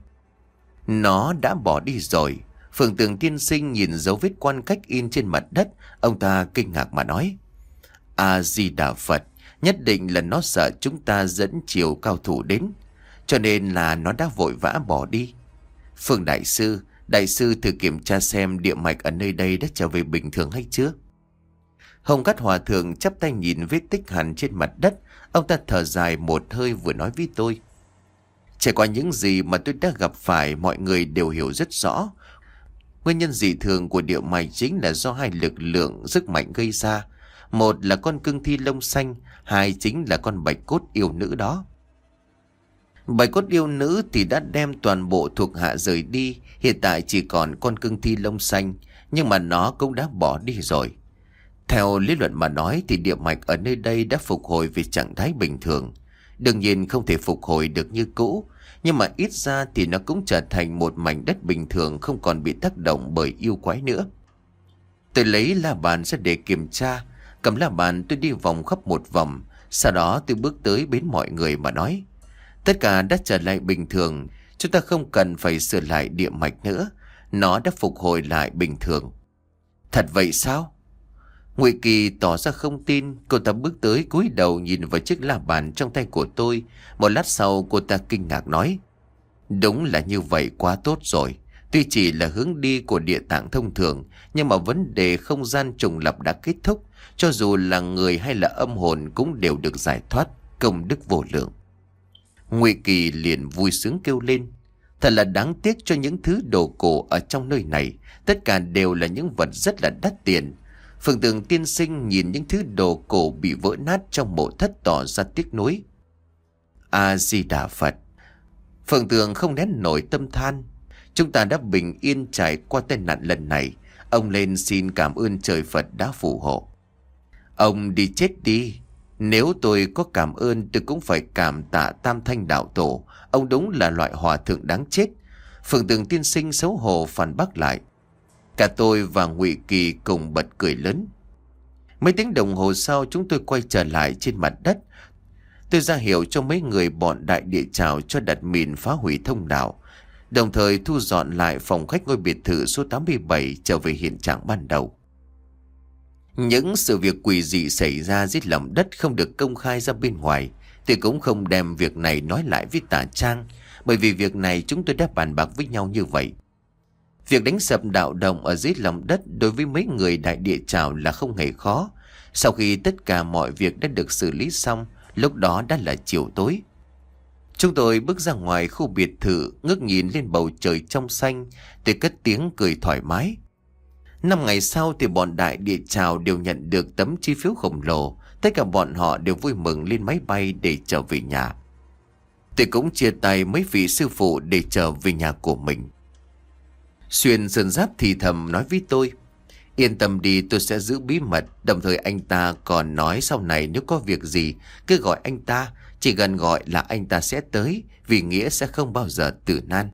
Nó đã bỏ đi rồi. Phượng Tường tiên sinh nhìn dấu vết quan cách in trên mặt đất. Ông ta kinh ngạc mà nói. A-di-đà Phật, nhất định là nó sợ chúng ta dẫn chiều cao thủ đến, cho nên là nó đã vội vã bỏ đi. Phương đại sư, đại sư thử kiểm tra xem địa mạch ở nơi đây đã trở về bình thường hay chưa? Hồng Cát Hòa thượng chắp tay nhìn vết tích hằn trên mặt đất. Ông ta thở dài một hơi vừa nói với tôi. Trải qua những gì mà tôi đã gặp phải, mọi người đều hiểu rất rõ. Nguyên nhân dị thường của địa mạch chính là do hai lực lượng sức mạnh gây ra. Một là con cương thi lông xanh, hai chính là con bạch cốt yêu nữ đó. Bạch cốt yêu nữ thì đã đem toàn bộ thuộc hạ rời đi. Hiện tại chỉ còn con cương thi lông xanh, nhưng mà nó cũng đã bỏ đi rồi. Theo lý luận mà nói thì địa mạch ở nơi đây đã phục hồi về trạng thái bình thường. Đương nhiên không thể phục hồi được như cũ, nhưng mà ít ra thì nó cũng trở thành một mảnh đất bình thường, không còn bị tác động bởi yêu quái nữa. Tôi lấy la bàn ra để kiểm tra. Cầm la bàn tôi đi vòng khắp một vòng. Sau đó tôi bước tới bên mọi người mà nói. Tất cả đã trở lại bình thường. Chúng ta không cần phải sửa lại địa mạch nữa. Nó đã phục hồi lại bình thường. Thật vậy sao? Ngụy Kỳ tỏ ra không tin. Cô ta bước tới cúi đầu nhìn vào chiếc la bàn trong tay của tôi. Một lát sau cô ta kinh ngạc nói. Đúng là như vậy, quá tốt rồi. Tuy chỉ là hướng đi của địa tạng thông thường, nhưng mà vấn đề không gian trùng lập đã kết thúc. Cho dù là người hay là âm hồn cũng đều được giải thoát. công đức vô lượng. Ngụy Kỳ liền vui sướng kêu lên: Thật là đáng tiếc cho những thứ đồ cổ ở trong nơi này. Tất cả đều là những vật rất là đắt tiền. Phượng Tường tiên sinh nhìn những thứ đồ cổ bị vỡ nát trong mộ thất tỏ ra tiếc nuối. A-di-đà Phật. Phượng Tường không nén nổi tâm than. Chúng ta đã bình yên trải qua tai nạn lần này. Ông lên xin cảm ơn trời Phật đã phù hộ. Ông đi chết đi. Nếu tôi có cảm ơn tôi cũng phải cảm tạ Tam Thanh Đạo Tổ. Ông đúng là loại hòa thượng đáng chết. Phượng Tường tiên sinh xấu hổ phản bác lại. Cả tôi và Ngụy Kỳ cùng bật cười lớn. Mấy tiếng đồng hồ sau chúng tôi quay trở lại trên mặt đất. Tôi ra hiệu cho mấy người bọn đại địa chào cho đặt mìn phá hủy thông đạo, đồng thời thu dọn lại phòng khách ngôi biệt thự số tám mươi bảy trở về hiện trạng ban đầu. Những sự việc quỷ dị xảy ra dưới lòng đất không được công khai ra bên ngoài. Tôi cũng không đem việc này nói lại với Tả Trang, bởi vì việc này chúng tôi đã bàn bạc với nhau như vậy. Việc đánh sập đạo đồng ở dưới lòng đất đối với mấy người đại địa chào là không hề khó. Sau khi tất cả mọi việc đã được xử lý xong, lúc đó đã là chiều tối. Chúng tôi bước ra ngoài khu biệt thự, ngước nhìn lên bầu trời trong xanh, tôi cất tiếng cười thoải mái. Năm ngày sau thì bọn đại địa chào đều nhận được tấm chi phiếu khổng lồ. Tất cả bọn họ đều vui mừng lên máy bay để trở về nhà. Tôi cũng chia tay mấy vị sư phụ để trở về nhà của mình. Xuyên Sơn Giáp thì thầm nói với tôi: Yên tâm đi, tôi sẽ giữ bí mật. Đồng thời anh ta còn nói sau này nếu có việc gì cứ gọi anh ta. Chỉ cần gọi là anh ta sẽ tới, vì nghĩa sẽ không bao giờ tử nan.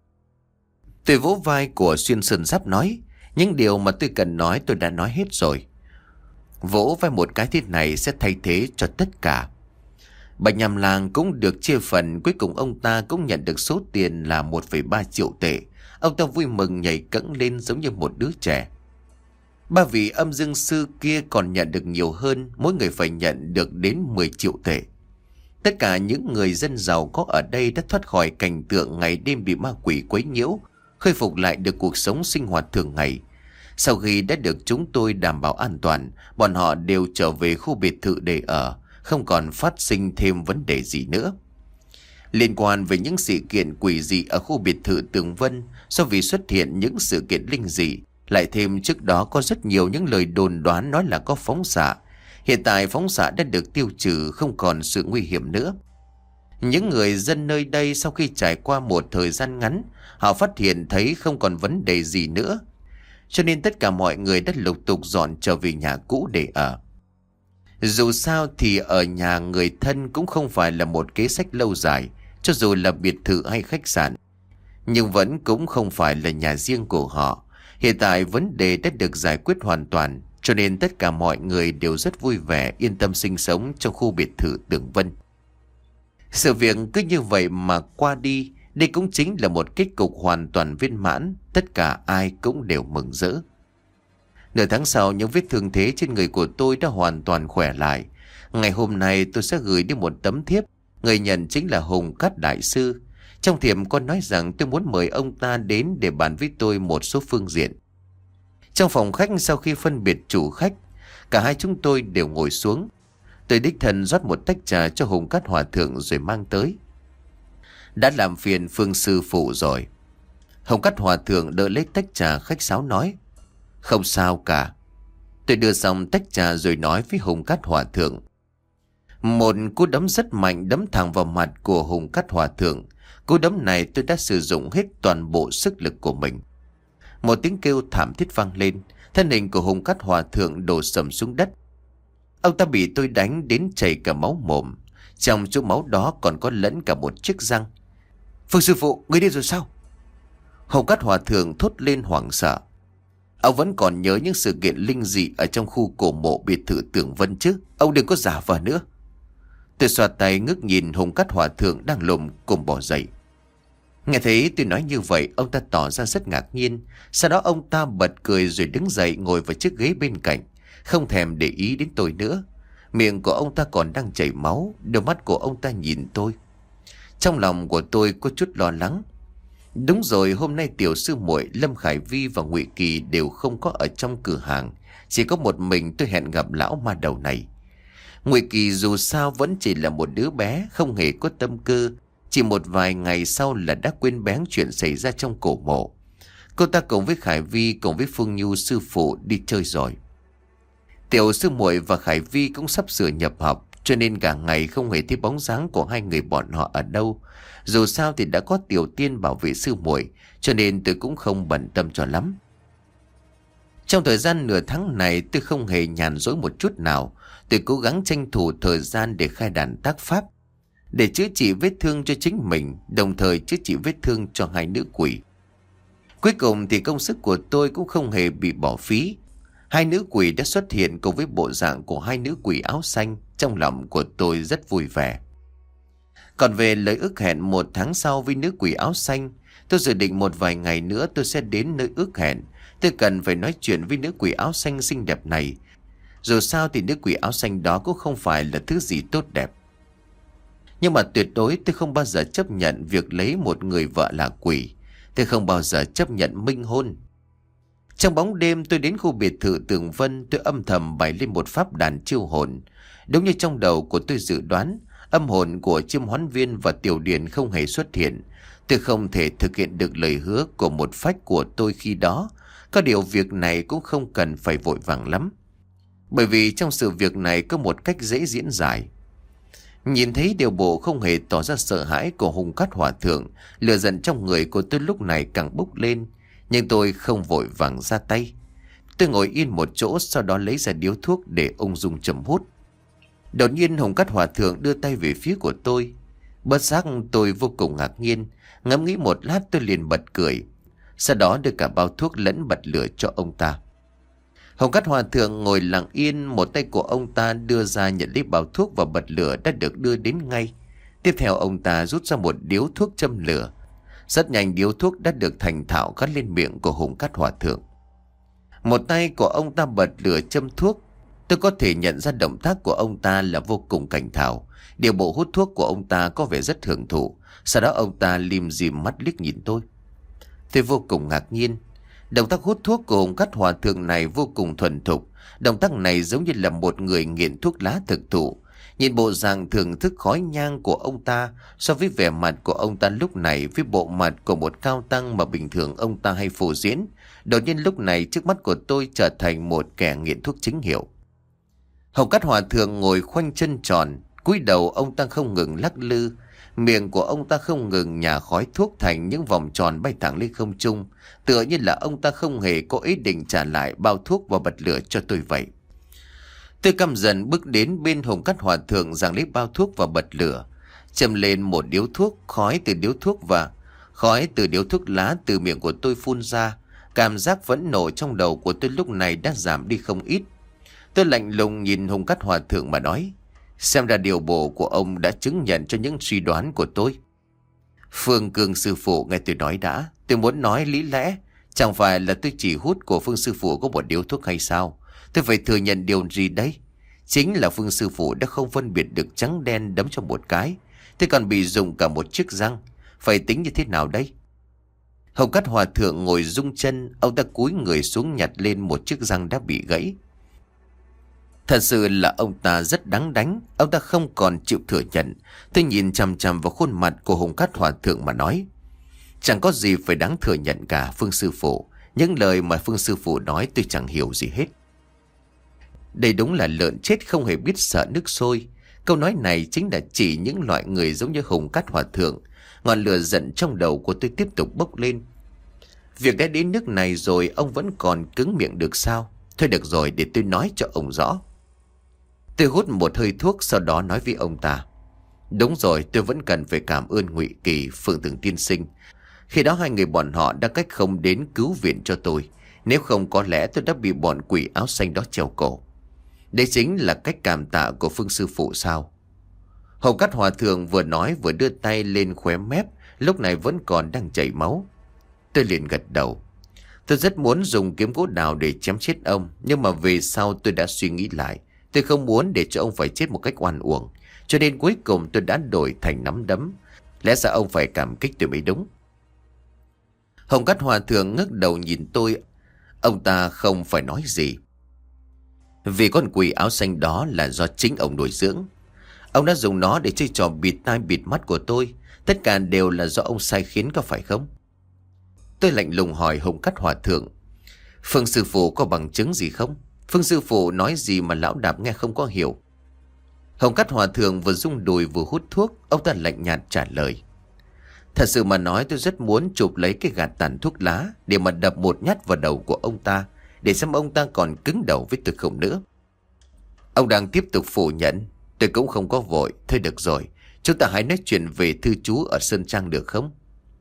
Tôi vỗ vai của Xuyên Sơn Giáp nói: Những điều mà tôi cần nói tôi đã nói hết rồi. Vỗ vai một cái thế này sẽ thay thế cho tất cả. Bạch Nham Lang cũng được chia phần. Cuối cùng ông ta cũng nhận được số tiền là một phẩy ba triệu tệ. Ông ta vui mừng nhảy cẫng lên giống như một đứa trẻ. Ba vị âm dương sư kia còn nhận được nhiều hơn, mỗi người phải nhận được đến mười triệu tệ. Tất cả những người dân giàu có ở đây đã thoát khỏi cảnh tượng ngày đêm bị ma quỷ quấy nhiễu, khôi phục lại được cuộc sống sinh hoạt thường ngày. Sau khi đã được chúng tôi đảm bảo an toàn, bọn họ đều trở về khu biệt thự để ở, không còn phát sinh thêm vấn đề gì nữa. Liên quan về những sự kiện quỷ dị ở khu biệt thự Tường Vân, do vì xuất hiện những sự kiện linh dị, lại thêm trước đó có rất nhiều những lời đồn đoán nói là có phóng xạ. Hiện tại phóng xạ đã được tiêu trừ, không còn sự nguy hiểm nữa. Những người dân nơi đây sau khi trải qua một thời gian ngắn, họ phát hiện thấy không còn vấn đề gì nữa. Cho nên tất cả mọi người đã lục tục dọn trở về nhà cũ để ở. Dù sao thì ở nhà người thân cũng không phải là một kế sách lâu dài, cho dù là biệt thự hay khách sạn. Nhưng vẫn cũng không phải là nhà riêng của họ. Hiện tại vấn đề đã được giải quyết hoàn toàn, cho nên tất cả mọi người đều rất vui vẻ, yên tâm sinh sống trong khu biệt thự Tường Vân. Sự việc cứ như vậy mà qua đi, đây cũng chính là một kết cục hoàn toàn viên mãn, tất cả ai cũng đều mừng rỡ. Nửa tháng sau, những vết thương thế trên người của tôi đã hoàn toàn khỏe lại. Ngày hôm nay tôi sẽ gửi đi một tấm thiếp, người nhận chính là Hùng Cát Đại Sư. Trong thiệp có nói rằng tôi muốn mời ông ta đến để bàn với tôi một số phương diện. Trong phòng khách, sau khi phân biệt chủ khách, cả hai chúng tôi đều ngồi xuống. Tôi đích thân rót một tách trà cho Hùng Cát Hòa Thượng rồi mang tới. Đã làm phiền Phương sư phụ rồi. Hùng Cát Hòa Thượng đỡ lấy tách trà khách sáo nói: Không sao cả. Tôi đưa xong tách trà rồi nói với Hùng Cát Hòa Thượng. Một cú đấm rất mạnh đấm thẳng vào mặt của Hùng Cát Hòa Thượng. Cú đấm này tôi đã sử dụng hết toàn bộ sức lực của mình. Một tiếng kêu thảm thiết vang lên, thân hình của Hùng Cát Hòa Thượng đổ sầm xuống đất. Ông ta bị tôi đánh đến chảy cả máu mồm. Trong chỗ máu đó còn có lẫn cả một chiếc răng. Phương sư phụ, người đi rồi sao? Hùng Cát Hòa Thượng thốt lên hoảng sợ. Ông vẫn còn nhớ những sự kiện linh dị ở trong khu cổ mộ biệt thự Tường Vân chứ? Ông đừng có giả vờ nữa. Tôi xoa tay ngước nhìn Hùng Cát Hòa Thượng đang lồm cùng bỏ dậy. Nghe thấy tôi nói như vậy, ông ta tỏ ra rất ngạc nhiên. Sau đó ông ta bật cười rồi đứng dậy ngồi vào chiếc ghế bên cạnh, không thèm để ý đến tôi nữa. Miệng của ông ta còn đang chảy máu, đôi mắt của ông ta nhìn tôi. Trong lòng của tôi có chút lo lắng. Đúng rồi, hôm nay tiểu sư muội Lâm Khải Vi và Ngụy Kỳ đều không có ở trong cửa hàng. Chỉ có một mình tôi hẹn gặp lão ma đầu này. Ngụy Kỳ dù sao vẫn chỉ là một đứa bé, không hề có tâm cơ. Chỉ một vài ngày sau là đã quên bén chuyện xảy ra trong cổ mộ. Cô ta cùng với Khải Vi, cùng với Phương Nhu sư phụ đi chơi rồi. Tiểu sư muội và Khải Vi cũng sắp sửa nhập học, cho nên cả ngày không hề thấy bóng dáng của hai người bọn họ ở đâu. Dù sao thì đã có Tiểu Tiên bảo vệ sư muội, cho nên tôi cũng không bận tâm cho lắm. Trong thời gian nửa tháng này tôi không hề nhàn rỗi một chút nào. Tôi cố gắng tranh thủ thời gian để khai đàn tác pháp, để chữa trị vết thương cho chính mình, đồng thời chữa trị vết thương cho hai nữ quỷ. Cuối cùng thì công sức của tôi cũng không hề bị bỏ phí. Hai nữ quỷ đã xuất hiện cùng với bộ dạng của hai nữ quỷ áo xanh. Trong lòng của tôi rất vui vẻ. Còn về lời ước hẹn một tháng sau với nữ quỷ áo xanh, tôi dự định một vài ngày nữa tôi sẽ đến nơi ước hẹn. Tôi cần phải nói chuyện với nữ quỷ áo xanh xinh đẹp này. Dù sao thì nữ quỷ áo xanh đó cũng không phải là thứ gì tốt đẹp. Nhưng mà tuyệt đối tôi không bao giờ chấp nhận việc lấy một người vợ là quỷ. Tôi không bao giờ chấp nhận minh hôn. Trong bóng đêm tôi đến khu biệt thự Tường Vân. Tôi âm thầm bày lên một pháp đàn chiêu hồn. Đúng như trong đầu của tôi dự đoán, âm hồn của Chiêm Hoán Viên và Tiểu Điền không hề xuất hiện. Tôi không thể thực hiện được lời hứa của một phách của tôi khi đó. Có điều việc này cũng không cần phải vội vàng lắm, bởi vì trong sự việc này có một cách dễ diễn giải. Nhìn thấy điều bộ không hề tỏ ra sợ hãi của Hùng Cát Hòa Thượng, lửa giận trong người của tôi lúc này càng bốc lên. Nhưng tôi không vội vàng ra tay. Tôi ngồi yên một chỗ, sau đó lấy ra điếu thuốc để ung dung châm hút. Đột nhiên Hùng Cát Hòa Thượng đưa tay về phía của tôi. Bất giác tôi vô cùng ngạc nhiên. Ngẫm nghĩ một lát tôi liền bật cười. Sau đó đưa cả bao thuốc lẫn bật lửa cho ông ta. Hồng Cát Hòa Thượng ngồi lặng yên, một tay của ông ta đưa ra nhận lấy bao thuốc và bật lửa đã được đưa đến ngay. Tiếp theo ông ta rút ra một điếu thuốc châm lửa. Rất nhanh điếu thuốc đã được thành thạo gắn lên miệng của Hồng Cát Hòa Thượng. Một tay của ông ta bật lửa châm thuốc. Tôi có thể nhận ra động tác của ông ta là vô cùng cảnh thạo. Điều bộ hút thuốc của ông ta có vẻ rất hưởng thụ. Sau đó ông ta lim dim mắt liếc nhìn tôi. Tôi vô cùng ngạc nhiên. Động tác hút thuốc của Hồng Cát Hòa Thượng này vô cùng thuần thục. Động tác này giống như là một người nghiện thuốc lá thực thụ. Nhìn bộ dạng thưởng thức khói nhang của ông ta, so với vẻ mặt của ông ta lúc này với bộ mặt của một cao tăng mà bình thường ông ta hay phô diễn, đột nhiên lúc này trước mắt của tôi trở thành một kẻ nghiện thuốc chính hiệu. Hồng Cát Hòa Thượng ngồi khoanh chân tròn, cúi đầu ông ta không ngừng lắc lư. Miệng của ông ta không ngừng nhả khói thuốc thành những vòng tròn bay thẳng lên không trung, tựa như là ông ta không hề có ý định trả lại bao thuốc và bật lửa cho tôi vậy. Tôi căm dần bước đến bên Hồng Cát Hòa Thượng, giằng lấy bao thuốc và bật lửa, châm lên một điếu thuốc. Khói từ điếu thuốc và khói từ điếu thuốc lá từ miệng của tôi phun ra. Cảm giác phẫn nộ trong đầu của tôi lúc này đã giảm đi không ít. Tôi lạnh lùng nhìn Hồng Cát Hòa Thượng mà nói: Xem ra điều bộ của ông đã chứng nhận cho những suy đoán của tôi. Phương Cương sư phụ, nghe tôi nói đã. Tôi muốn nói lý lẽ. Chẳng phải là tôi chỉ hút của Phương sư phụ có một điếu thuốc hay sao? Tôi phải thừa nhận điều gì đấy? Chính là Phương sư phụ đã không phân biệt được trắng đen đấm cho một cái. Thế còn bị dùng cả một chiếc răng. Phải tính như thế nào đây? Hồng Cát Hòa Thượng ngồi rung chân. Ông ta cúi người xuống nhặt lên một chiếc răng đã bị gãy. Thật sự là ông ta rất đáng đánh. Ông ta không còn chịu thừa nhận. Tôi nhìn chằm chằm vào khuôn mặt của Hồng Cát Hòa Thượng mà nói: Chẳng có gì phải đáng thừa nhận cả, Phương sư phụ. Những lời mà Phương sư phụ nói tôi chẳng hiểu gì hết. Đây đúng là lợn chết không hề biết sợ nước sôi. Câu nói này chính là chỉ những loại người giống như Hồng Cát Hòa Thượng. Ngọn lửa giận trong đầu của tôi tiếp tục bốc lên. Việc đã đến nước này rồi ông vẫn còn cứng miệng được sao? Thôi được rồi, để tôi nói cho ông rõ. Tôi hút một hơi thuốc, sau đó nói với ông ta: Đúng rồi, tôi vẫn cần phải cảm ơn Ngụy Kỳ, Phượng Tường tiên sinh. Khi đó hai người bọn họ đã cách không đến cứu viện cho tôi. Nếu không có lẽ tôi đã bị bọn quỷ áo xanh đó treo cổ. Đây chính là cách cảm tạ của Phương sư phụ sao? Hồng Cát Hòa Thượng vừa nói vừa đưa tay lên khóe mép, lúc này vẫn còn đang chảy máu. Tôi liền gật đầu. Tôi rất muốn dùng kiếm gỗ đào để chém chết ông, nhưng mà về sau tôi đã suy nghĩ lại. Tôi không muốn để cho ông phải chết một cách oan uổng, cho nên cuối cùng tôi đã đổi thành nắm đấm. Lẽ ra ông phải cảm kích tôi mới đúng. Hồng Cát Hòa Thượng ngước đầu nhìn tôi. Ông ta không phải nói gì. Vì con quỷ áo xanh đó là do chính ông nuôi dưỡng. Ông đã dùng nó để chơi trò bịt tai bịt mắt của tôi. Tất cả đều là do ông sai khiến, có phải không? Tôi lạnh lùng hỏi Hồng Cát Hòa Thượng: Phương sư phụ có bằng chứng gì không? Phương sư phụ nói gì mà lão Đạp nghe không có hiểu? Hồng Cát Hòa Thượng vừa rung đùi vừa hút thuốc. Ông ta lạnh nhạt trả lời: Thật sự mà nói, tôi rất muốn chụp lấy cái gạt tàn thuốc lá để mà đập một nhát vào đầu của ông ta, để xem ông ta còn cứng đầu với tôi không nữa. Ông đang tiếp tục phủ nhận. Tôi cũng không có vội. Thôi được rồi, chúng ta hãy nói chuyện về thư chú ở Sơn Trang được không?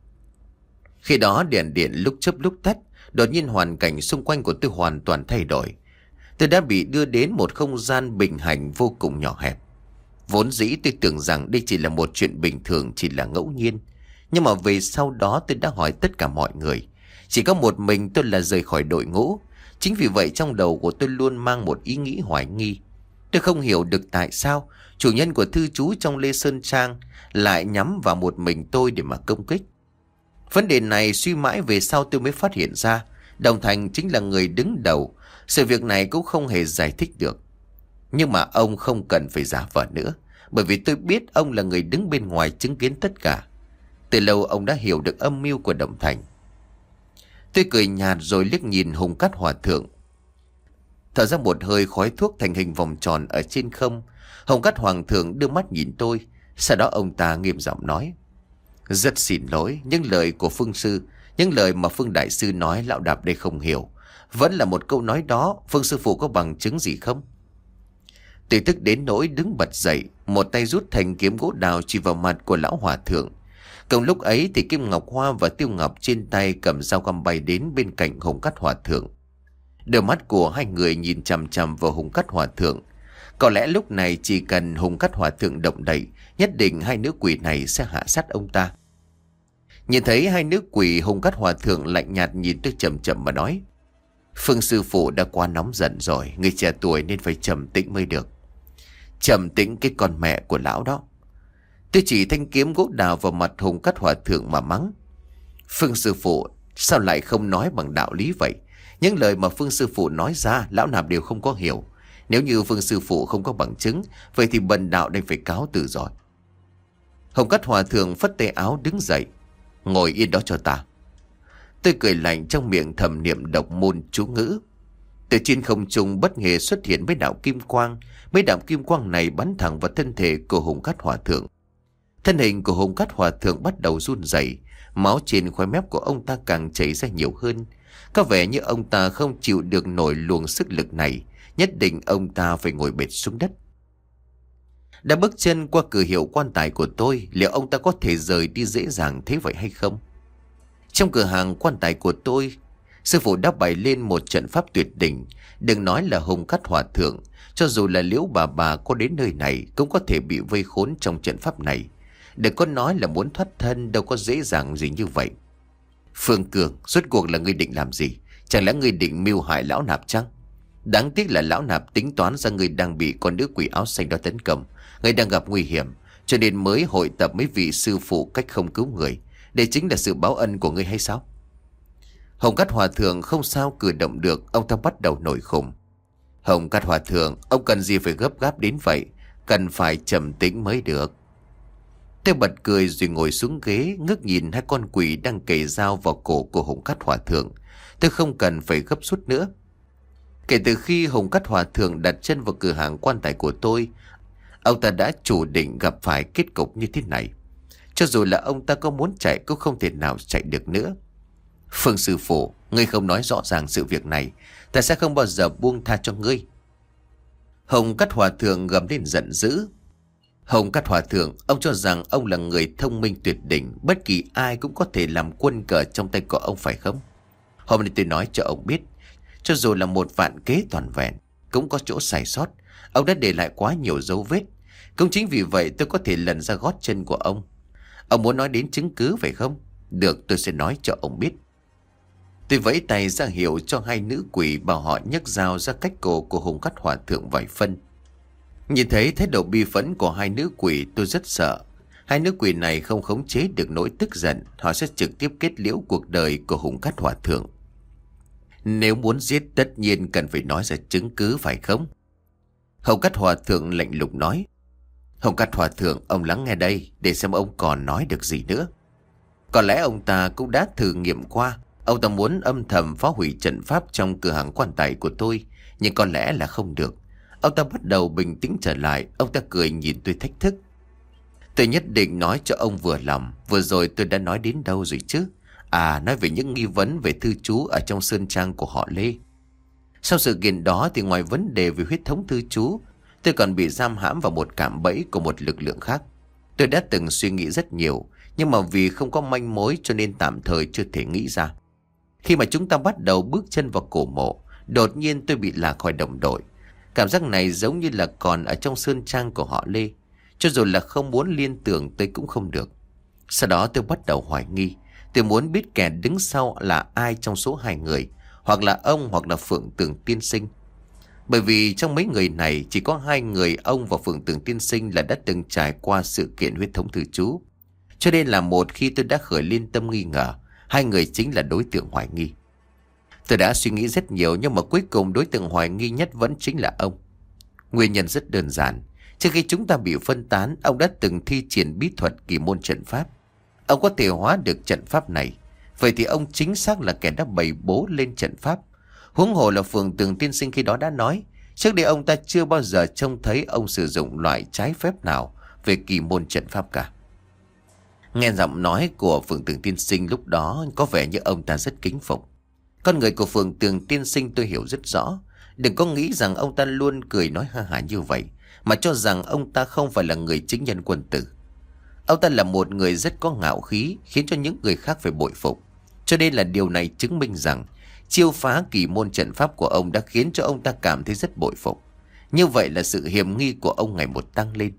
Khi đó đèn điện lúc chớp lúc tắt. Đột nhiên hoàn cảnh xung quanh của tôi hoàn toàn thay đổi. Tôi đã bị đưa đến một không gian bình hành vô cùng nhỏ hẹp. Vốn dĩ tôi tưởng rằng đây chỉ là một chuyện bình thường, chỉ là ngẫu nhiên. Nhưng mà về sau đó tôi đã hỏi tất cả mọi người. Chỉ có một mình tôi là rời khỏi đội ngũ. Chính vì vậy trong đầu của tôi luôn mang một ý nghĩ hoài nghi. Tôi không hiểu được tại sao chủ nhân của thư chú trong Lê Sơn Trang lại nhắm vào một mình tôi để mà công kích. Vấn đề này suy mãi về sau tôi mới phát hiện ra Đồng Thành chính là người đứng đầu. Sự việc này cũng không hề giải thích được. Nhưng mà ông không cần phải giả vờ nữa, bởi vì tôi biết ông là người đứng bên ngoài chứng kiến tất cả. Từ lâu ông đã hiểu được âm mưu của Đồng Thành. Tôi cười nhạt rồi liếc nhìn Hồng Cát Hòa Thượng. Thở ra một hơi, khói thuốc thành hình vòng tròn ở trên không. Hồng Cát Hoàng Thượng đưa mắt nhìn tôi. Sau đó ông ta nghiêm giọng nói: Rất xin lỗi, những lời của Phương Sư, những lời mà Phương Đại Sư nói lão Đạp đây không hiểu. Vẫn là một câu nói đó. Phương Sư Phụ có bằng chứng gì không? Tôi tức đến nỗi đứng bật dậy, một tay rút thành kiếm gỗ đào chỉ vào mặt của lão Hòa Thượng. Cùng lúc ấy thì Kim Ngọc Hoa và Tiêu Ngọc trên tay cầm dao găm bay đến bên cạnh Hồng Cát Hòa Thượng. Đôi mắt của hai người nhìn chằm chằm vào Hồng Cát Hòa Thượng. Có lẽ lúc này chỉ cần Hồng Cát Hòa Thượng động đậy, nhất định hai nữ quỷ này sẽ hạ sát ông ta. Nhìn thấy hai nữ quỷ, Hồng Cát Hòa Thượng lạnh nhạt nhìn tôi chậm chậm mà nói: Phương sư phụ đã quá nóng giận rồi, người trẻ tuổi nên phải trầm tĩnh mới được. Trầm tĩnh cái con mẹ của lão đó. Tôi chỉ thanh kiếm gỗ đào vào mặt Hồng Cát Hòa Thượng mà mắng: Phương sư phụ sao lại không nói bằng đạo lý vậy? Những lời mà Phương sư phụ nói ra lão nào đều không có hiểu. Nếu như Phương sư phụ không có bằng chứng, vậy thì bần đạo đành phải cáo từ rồi. Hồng Cát Hòa Thượng phất tay áo đứng dậy: Ngồi yên đó cho ta. Tôi cười lạnh, trong miệng thầm niệm độc môn chú ngữ. Từ trên không trung bất ngờ xuất hiện mấy đạo kim quang. Mấy đạo kim quang này bắn thẳng vào thân thể của Hồng Cát Hòa Thượng. Thân hình của Hồng Cát Hòa Thượng bắt đầu run rẩy, máu trên khóe mép của ông ta càng chảy ra nhiều hơn. Có vẻ như ông ta không chịu được nổi luồng sức lực này, nhất định ông ta phải ngồi bệt xuống đất. Đã bước chân qua cửa hiệu quan tài của tôi, liệu ông ta có thể rời đi dễ dàng thế vậy hay không? Trong cửa hàng quan tài của tôi, sư phụ đã bày lên một trận pháp tuyệt đỉnh. Đừng nói là Hồng Cát Hòa Thượng, cho dù là Liễu bà bà có đến nơi này cũng có thể bị vây khốn trong trận pháp này. Đừng có nói là muốn thoát thân, đâu có dễ dàng gì như vậy. Phương Cường, rốt cuộc là ngươi định làm gì? Chẳng lẽ ngươi định mưu hại lão nạp chăng? Đáng tiếc là lão nạp tính toán ra ngươi đang bị con nữ quỷ áo xanh đó tấn công. Ngươi đang gặp nguy hiểm, cho nên mới hội tập mấy vị sư phụ cách không cứu người. Đây chính là sự báo ân của ngươi hay sao? Hồng Cát Hòa Thượng không sao cử động được, ông ta bắt đầu nổi khùng. Hồng Cát Hòa Thượng, ông cần gì phải gấp gáp đến vậy? Cần phải trầm tĩnh mới được. Tôi bật cười rồi ngồi xuống ghế, ngước nhìn hai con quỷ đang kề dao vào cổ của Hồng Cát Hòa Thượng. Tôi không cần phải gấp rút nữa. Kể từ khi Hồng Cát Hòa Thượng đặt chân vào cửa hàng quan tài của tôi, ông ta đã chủ định gặp phải kết cục như thế này. Cho dù là ông ta có muốn chạy cũng không thể nào chạy được nữa. Phương sư phụ, ngươi không nói rõ ràng sự việc này, ta sẽ không bao giờ buông tha cho ngươi. Hồng Cát Hòa Thượng gầm lên giận dữ. Hồng Cát Hòa Thượng, ông cho rằng ông là người thông minh tuyệt đỉnh, bất kỳ ai cũng có thể làm quân cờ trong tay của ông phải không? Hôm nay tôi nói cho ông biết, cho dù là một vạn kế toàn vẹn, cũng có chỗ sai sót. Ông đã để lại quá nhiều dấu vết. Cũng chính vì vậy tôi có thể lần ra gót chân của ông. Ông muốn nói đến chứng cứ phải không? Được, tôi sẽ nói cho ông biết. Tôi vẫy tay ra hiệu cho hai nữ quỷ, bảo họ nhấc dao ra cách cổ của Hồng Cát Hòa Thượng vài phân. Nhìn thấy thái độ bi phẫn của hai nữ quỷ, tôi rất sợ. Hai nữ quỷ này không khống chế được nỗi tức giận, họ sẽ trực tiếp kết liễu cuộc đời của Hồng Cát Hòa Thượng. Nếu muốn giết tất nhiên cần phải nói ra chứng cứ phải không? Hồng Cát Hòa Thượng lạnh lùng nói. Hồng Cát Hòa Thượng, ông lắng nghe đây để xem ông còn nói được gì nữa. Có lẽ ông ta cũng đã thử nghiệm qua. Ông ta muốn âm thầm phá hủy trận pháp trong cửa hàng quan tài của tôi, nhưng có lẽ là không được. Ông ta bắt đầu bình tĩnh trở lại. Ông ta cười nhìn tôi thách thức. Tôi nhất định nói cho ông vừa lòng. Vừa rồi tôi đã nói đến đâu rồi chứ? À, nói về những nghi vấn về thư chú ở trong sơn trang của họ Lê. Sau sự kiện đó thì ngoài vấn đề về huyết thống thư chú, tôi còn bị giam hãm vào một cạm bẫy của một lực lượng khác. Tôi đã từng suy nghĩ rất nhiều, nhưng mà vì không có manh mối cho nên tạm thời chưa thể nghĩ ra. Khi mà chúng ta bắt đầu bước chân vào cổ mộ, đột nhiên tôi bị lạc khỏi đồng đội. Cảm giác này giống như là còn ở trong sơn trang của họ Lê. Cho dù là không muốn liên tưởng tới cũng không được. Sau đó tôi bắt đầu hoài nghi. Tôi muốn biết kẻ đứng sau là ai trong số hai người, hoặc là ông hoặc là Phượng Tường Tiên Sinh. Bởi vì trong mấy người này chỉ có hai người, ông và Phượng Tường Tiên Sinh, là đã từng trải qua sự kiện huyết thống thư chú. Cho nên là một khi tôi đã khởi lên tâm nghi ngờ, hai người chính là đối tượng hoài nghi. Tôi đã suy nghĩ rất nhiều, nhưng mà cuối cùng đối tượng hoài nghi nhất vẫn chính là ông. Nguyên nhân rất đơn giản. Trước khi chúng ta bị phân tán, ông đã từng thi triển bí thuật kỳ môn trận pháp. Ông có thể hóa được trận pháp này. Vậy thì ông chính xác là kẻ đã bày bố lên trận pháp. Huống hồ là Phượng Tường Tiên Sinh khi đó đã nói, trước đây ông ta chưa bao giờ trông thấy ông sử dụng loại trái phép nào về kỳ môn trận pháp cả. Nghe giọng nói của Phượng Tường Tiên Sinh lúc đó có vẻ như ông ta rất kính phục. Con người của Phượng Tường Tiên Sinh tôi hiểu rất rõ. Đừng có nghĩ rằng ông ta luôn cười nói ha hả như vậy mà cho rằng ông ta không phải là người chính nhân quân tử. Ông ta là một người rất có ngạo khí, khiến cho những người khác phải bội phục. Cho nên là điều này chứng minh rằng chiêu phá kỳ môn trận pháp của ông đã khiến cho ông ta cảm thấy rất bội phục. Như vậy là sự hiểm nghi của ông ngày một tăng lên.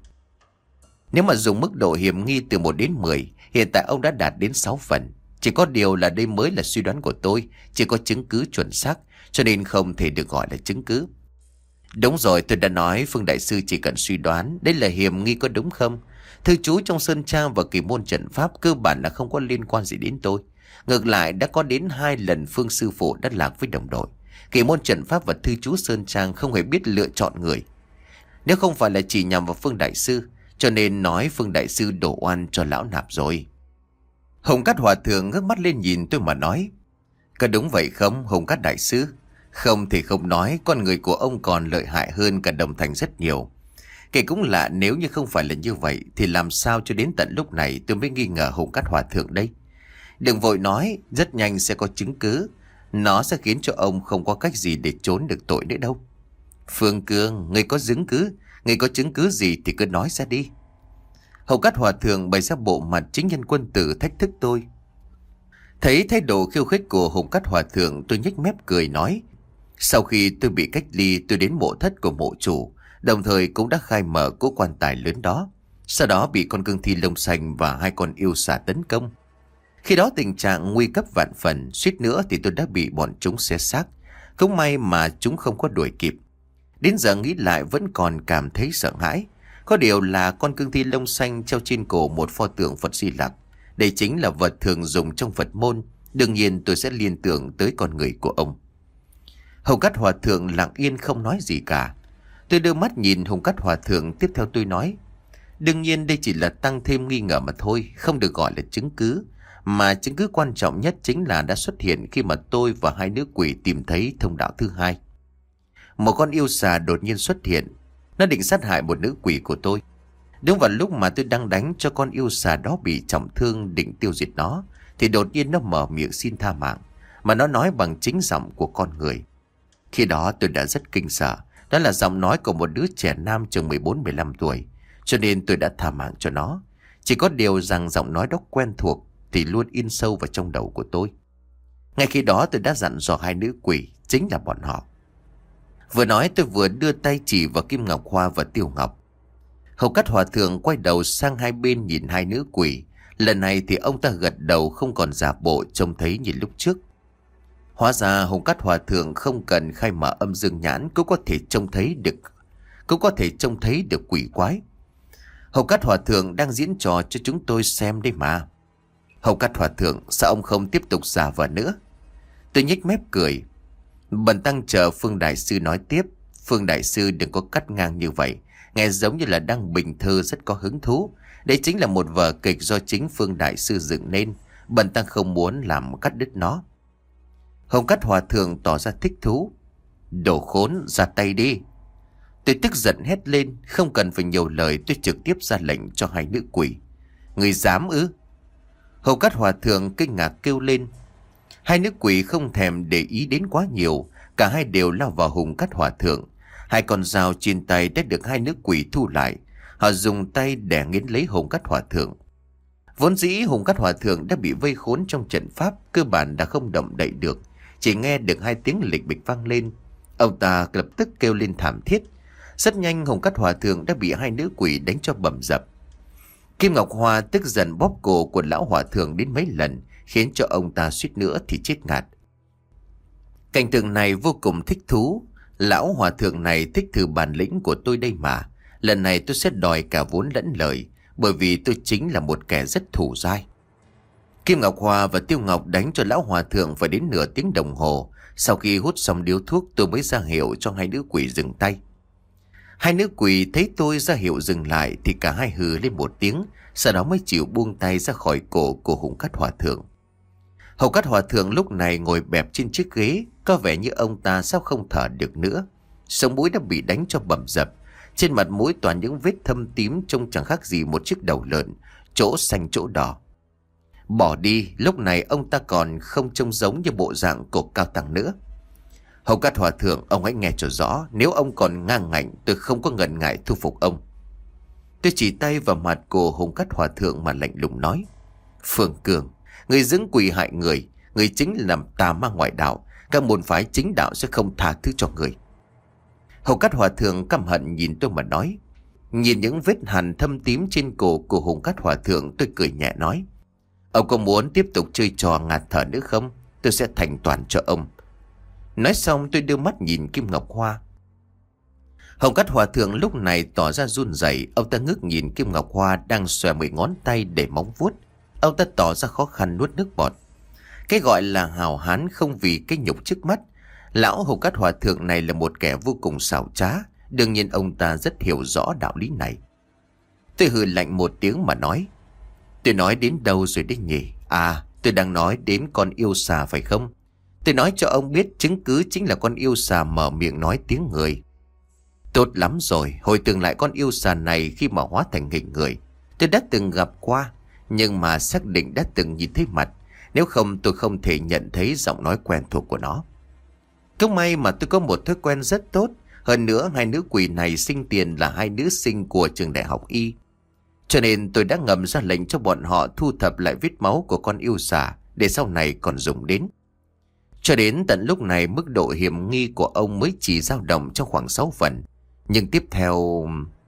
Nếu mà dùng mức độ hiểm nghi từ một đến mười, hiện tại ông đã đạt đến sáu phần. Chỉ có điều là đây mới là suy đoán của tôi, chỉ có chứng cứ chuẩn xác, cho nên không thể được gọi là chứng cứ. Đúng rồi, tôi đã nói Phương Đại Sư chỉ cần suy đoán, đây là hiểm nghi có đúng không? Thư chú trong sơn trang và kỳ môn trận pháp cơ bản là không có liên quan gì đến tôi. Ngược lại đã có đến hai lần Phương Sư Phụ đã lạc với đồng đội. Kỳ môn trận pháp và thư chú sơn trang không hề biết lựa chọn người. Nếu không phải là chỉ nhằm vào Phương Đại Sư, cho nên nói Phương Đại Sư đổ oan cho lão nạp rồi. Hồng Cát Hòa Thượng ngước mắt lên nhìn tôi mà nói. Có đúng vậy không Hồng Cát Đại Sư? Không thì không nói, con người của ông còn lợi hại hơn cả Đồng Thành rất nhiều. Kể cũng lạ, nếu như không phải là như vậy thì làm sao cho đến tận lúc này tôi mới nghi ngờ Hồng Cát Hòa Thượng đây. Đừng vội nói, rất nhanh sẽ có chứng cứ. Nó sẽ khiến cho ông không có cách gì để trốn được tội nữa đâu. Phương Cương, ngươi có chứng cứ, ngươi có chứng cứ gì thì cứ nói ra đi. Hồng Cát Hòa Thượng bày ra bộ mặt chính nhân quân tử thách thức tôi. Thấy thái độ khiêu khích của Hồng Cát Hòa Thượng, tôi nhếch mép cười nói. Sau khi tôi bị cách ly, tôi đến mộ thất của mộ chủ, đồng thời cũng đã khai mở cố quan tài lớn đó. Sau đó bị con cương thi lông xanh và hai con yêu xà tấn công. Khi đó tình trạng nguy cấp vạn phần, suýt nữa thì tôi đã bị bọn chúng xé xác. Không may mà chúng không có đuổi kịp. Đến giờ nghĩ lại vẫn còn cảm thấy sợ hãi. Có điều là con cương thi lông xanh treo trên cổ một pho tượng Phật Di Lặc. Đây chính là vật thường dùng trong Phật môn. Đương nhiên tôi sẽ liên tưởng tới con người của ông. Hồng Cát Hòa Thượng lặng yên không nói gì cả. Tôi đưa mắt nhìn Hồng Cát Hòa Thượng, tiếp theo tôi nói. Đương nhiên đây chỉ là tăng thêm nghi ngờ mà thôi, không được gọi là chứng cứ. Mà chứng cứ quan trọng nhất chính là đã xuất hiện khi mà tôi và hai nữ quỷ tìm thấy thông đạo thứ hai. Một con yêu xà đột nhiên xuất hiện. Nó định sát hại một nữ quỷ của tôi. Đúng vào lúc mà tôi đang đánh cho con yêu xà đó bị trọng thương định tiêu diệt nó, thì đột nhiên nó mở miệng xin tha mạng. Mà nó nói bằng chính giọng của con người. Khi đó tôi đã rất kinh sợ. Đó là giọng nói của một đứa trẻ nam chừng mười bốn mười lăm tuổi. Cho nên tôi đã tha mạng cho nó. Chỉ có điều rằng giọng nói đó quen thuộc thì luôn in sâu vào trong đầu của tôi. Ngay khi đó tôi đã dặn dò hai nữ quỷ, chính là bọn họ. Vừa nói tôi vừa đưa tay chỉ vào Kim Ngọc Hoa và Tiêu Ngọc. Hồng Cát Hòa Thượng quay đầu sang hai bên nhìn hai nữ quỷ. Lần này thì ông ta gật đầu, không còn giả bộ trông thấy như lúc trước. Hóa ra Hồng Cát Hòa Thượng không cần khai mở âm dương nhãn cũng có thể trông thấy được, cũng có thể trông thấy được quỷ quái. Hồng Cát Hòa Thượng đang diễn trò cho chúng tôi xem đây mà. Hồng Cát Hòa Thượng, sao ông không tiếp tục giả vờ nữa? Tôi nhếch mép cười. Bần tăng chờ Phương đại sư nói tiếp. Phương đại sư đừng có cắt ngang như vậy, nghe giống như là đang bình thơ rất có hứng thú. Đây chính là một vở kịch do chính Phương đại sư dựng nên. Bần tăng không muốn làm cắt đứt nó. Hồng Cát Hòa thượng tỏ ra thích thú. Đồ khốn, ra tay đi. Tôi tức giận hét lên. Không cần phải nhiều lời, tôi trực tiếp ra lệnh cho hai nữ quỷ. Người dám ư? Hồng Cát Hòa thượng kinh ngạc kêu lên. Hai nữ quỷ không thèm để ý đến quá nhiều. Cả hai đều lao vào Hồng Cát Hòa thượng. Hai con dao trên tay đã được hai nữ quỷ thu lại. Họ dùng tay đè nghiến lấy Hồng Cát Hòa thượng. Vốn dĩ Hồng Cát Hòa thượng đã bị vây khốn trong trận pháp, cơ bản đã không động đậy được. Chỉ nghe được hai tiếng lịch bịch vang lên, ông ta lập tức kêu lên thảm thiết. Rất nhanh Hồng Cát Hòa thượng đã bị hai nữ quỷ đánh cho bầm dập. Kim Ngọc Hoa tức giận bóp cổ của lão hòa thượng đến mấy lần, khiến cho ông ta suýt nữa thì chết ngạt. Cảnh tượng này vô cùng thích thú. Lão hòa thượng này thích thử bản lĩnh của tôi đây mà. Lần này tôi sẽ đòi cả vốn lẫn lời, bởi vì tôi chính là một kẻ rất thủ dai. Kim Ngọc Hoa và Tiêu Ngọc đánh cho lão hòa thượng phải đến nửa tiếng đồng hồ. Sau khi hút xong điếu thuốc, tôi mới ra hiệu cho hai nữ quỷ dừng tay. Hai nữ quỷ thấy tôi ra hiệu dừng lại thì cả hai hừ lên một tiếng, sau đó mới chịu buông tay ra khỏi cổ của Hồng Cát Hòa thượng. Hồng Cát Hòa thượng lúc này ngồi bẹp trên chiếc ghế, có vẻ như ông ta sắp không thở được nữa. Sống mũi đã bị đánh cho bầm dập, trên mặt mũi toàn những vết thâm tím trông chẳng khác gì một chiếc đầu lợn, chỗ xanh chỗ đỏ. Bỏ đi, lúc này ông ta còn không trông giống như bộ dạng của cao tăng nữa. Hồng Cát Hòa thượng, ông hãy nghe cho rõ, nếu ông còn ngang ngạnh, tôi không có ngần ngại thu phục ông. Tôi chỉ tay vào mặt của Hồng Cát Hòa thượng mà lạnh lùng nói. Phương Cường, người dưỡng quỷ hại người, người chính là làm tà ma ngoại đạo, các môn phái chính đạo sẽ không tha thứ cho người. Hồng Cát Hòa thượng căm hận nhìn tôi mà nói. Nhìn những vết hằn thâm tím trên cổ của Hồng Cát Hòa thượng, tôi cười nhẹ nói. Ông có muốn tiếp tục chơi trò ngạt thở nữa không? Tôi sẽ thành toàn cho ông. Nói xong tôi đưa mắt nhìn Kim Ngọc Hoa. Hồng Cát Hòa thượng lúc này tỏ ra run rẩy. Ông ta ngước nhìn Kim Ngọc Hoa đang xòe mười ngón tay để móng vuốt. Ông ta tỏ ra khó khăn nuốt nước bọt. Cái gọi là hào hán không vì cái nhục trước mắt. Lão Hồng Cát Hòa thượng này là một kẻ vô cùng xảo trá. Đương nhiên ông ta rất hiểu rõ đạo lý này. Tôi hừ lạnh một tiếng mà nói. Tôi nói đến đâu rồi đấy nhỉ? À, tôi đang nói đến con yêu xà phải không? Tôi nói cho ông biết chứng cứ chính là con yêu xà mở miệng nói tiếng người. Tốt lắm rồi, hồi tưởng lại con yêu xà này khi mà hóa thành hình người. Tôi đã từng gặp qua, nhưng mà xác định đã từng nhìn thấy mặt. Nếu không tôi không thể nhận thấy giọng nói quen thuộc của nó. Cũng may mà tôi có một thói quen rất tốt. Hơn nữa hai nữ quỷ này sinh tiền là hai nữ sinh của trường đại học y. Cho nên tôi đã ngầm ra lệnh cho bọn họ thu thập lại vết máu của con yêu xà để sau này còn dùng đến. Cho đến tận lúc này mức độ hiểm nghi của ông mới chỉ dao động trong khoảng sáu phần. Nhưng tiếp theo...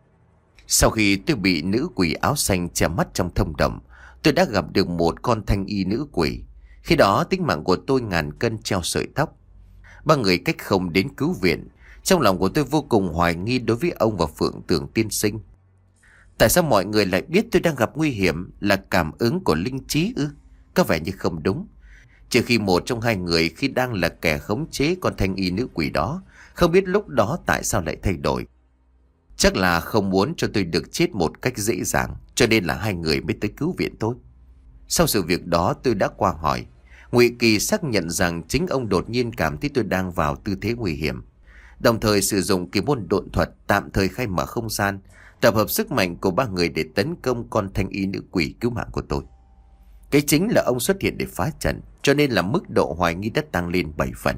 Sau khi tôi bị nữ quỷ áo xanh che mắt trong thông đồng, tôi đã gặp được một con thanh y nữ quỷ. Khi đó tính mạng của tôi ngàn cân treo sợi tóc. Ba người cách không đến cứu viện. Trong lòng của tôi vô cùng hoài nghi đối với ông và Phượng Tường tiên sinh. Tại sao mọi người lại biết tôi đang gặp nguy hiểm? Là cảm ứng của linh trí ư? Có vẻ như không đúng. Trừ khi một trong hai người khi đang là kẻ khống chế con thanh y nữ quỷ đó, không biết lúc đó tại sao lại thay đổi. Chắc là không muốn cho tôi được chết một cách dễ dàng, cho nên là hai người mới tới cứu viện tôi. Sau sự việc đó tôi đã qua hỏi. Ngụy Kỳ xác nhận rằng chính ông đột nhiên cảm thấy tôi đang vào tư thế nguy hiểm, đồng thời sử dụng kỳ môn độn thuật tạm thời khai mở không gian, tập hợp sức mạnh của ba người để tấn công con thanh y nữ quỷ cứu mạng của tôi. Cái chính là ông xuất hiện để phá trận, cho nên là mức độ hoài nghi đã tăng lên bảy phần.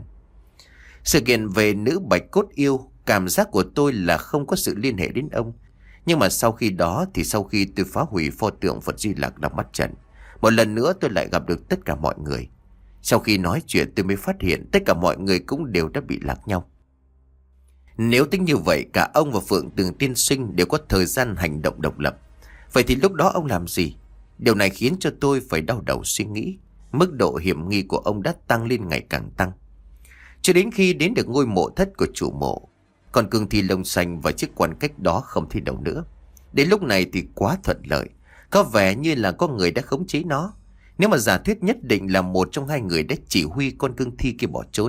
Sự kiện về nữ bạch cốt yêu, cảm giác của tôi là không có sự liên hệ đến ông. Nhưng mà sau khi đó thì sau khi tôi phá hủy pho tượng Phật Di Lặc đang bắt trận, một lần nữa tôi lại gặp được tất cả mọi người. Sau khi nói chuyện tôi mới phát hiện tất cả mọi người cũng đều đã bị lạc nhau. Nếu tính như vậy, cả ông và Phượng Tường tiên sinh đều có thời gian hành động độc lập. Vậy thì lúc đó ông làm gì? Điều này khiến cho tôi phải đau đầu suy nghĩ. Mức độ hiểm nghi của ông đã tăng lên ngày càng tăng. Cho đến khi đến được ngôi mộ thất của chủ mộ, còn cương thi lông xanh và chiếc quan cách đó không thấy đâu nữa. Đến lúc này thì quá thuận lợi. Có vẻ như là có người đã khống chế nó. Nếu mà giả thuyết nhất định là một trong hai người đã chỉ huy con cương thi kia bỏ trốn,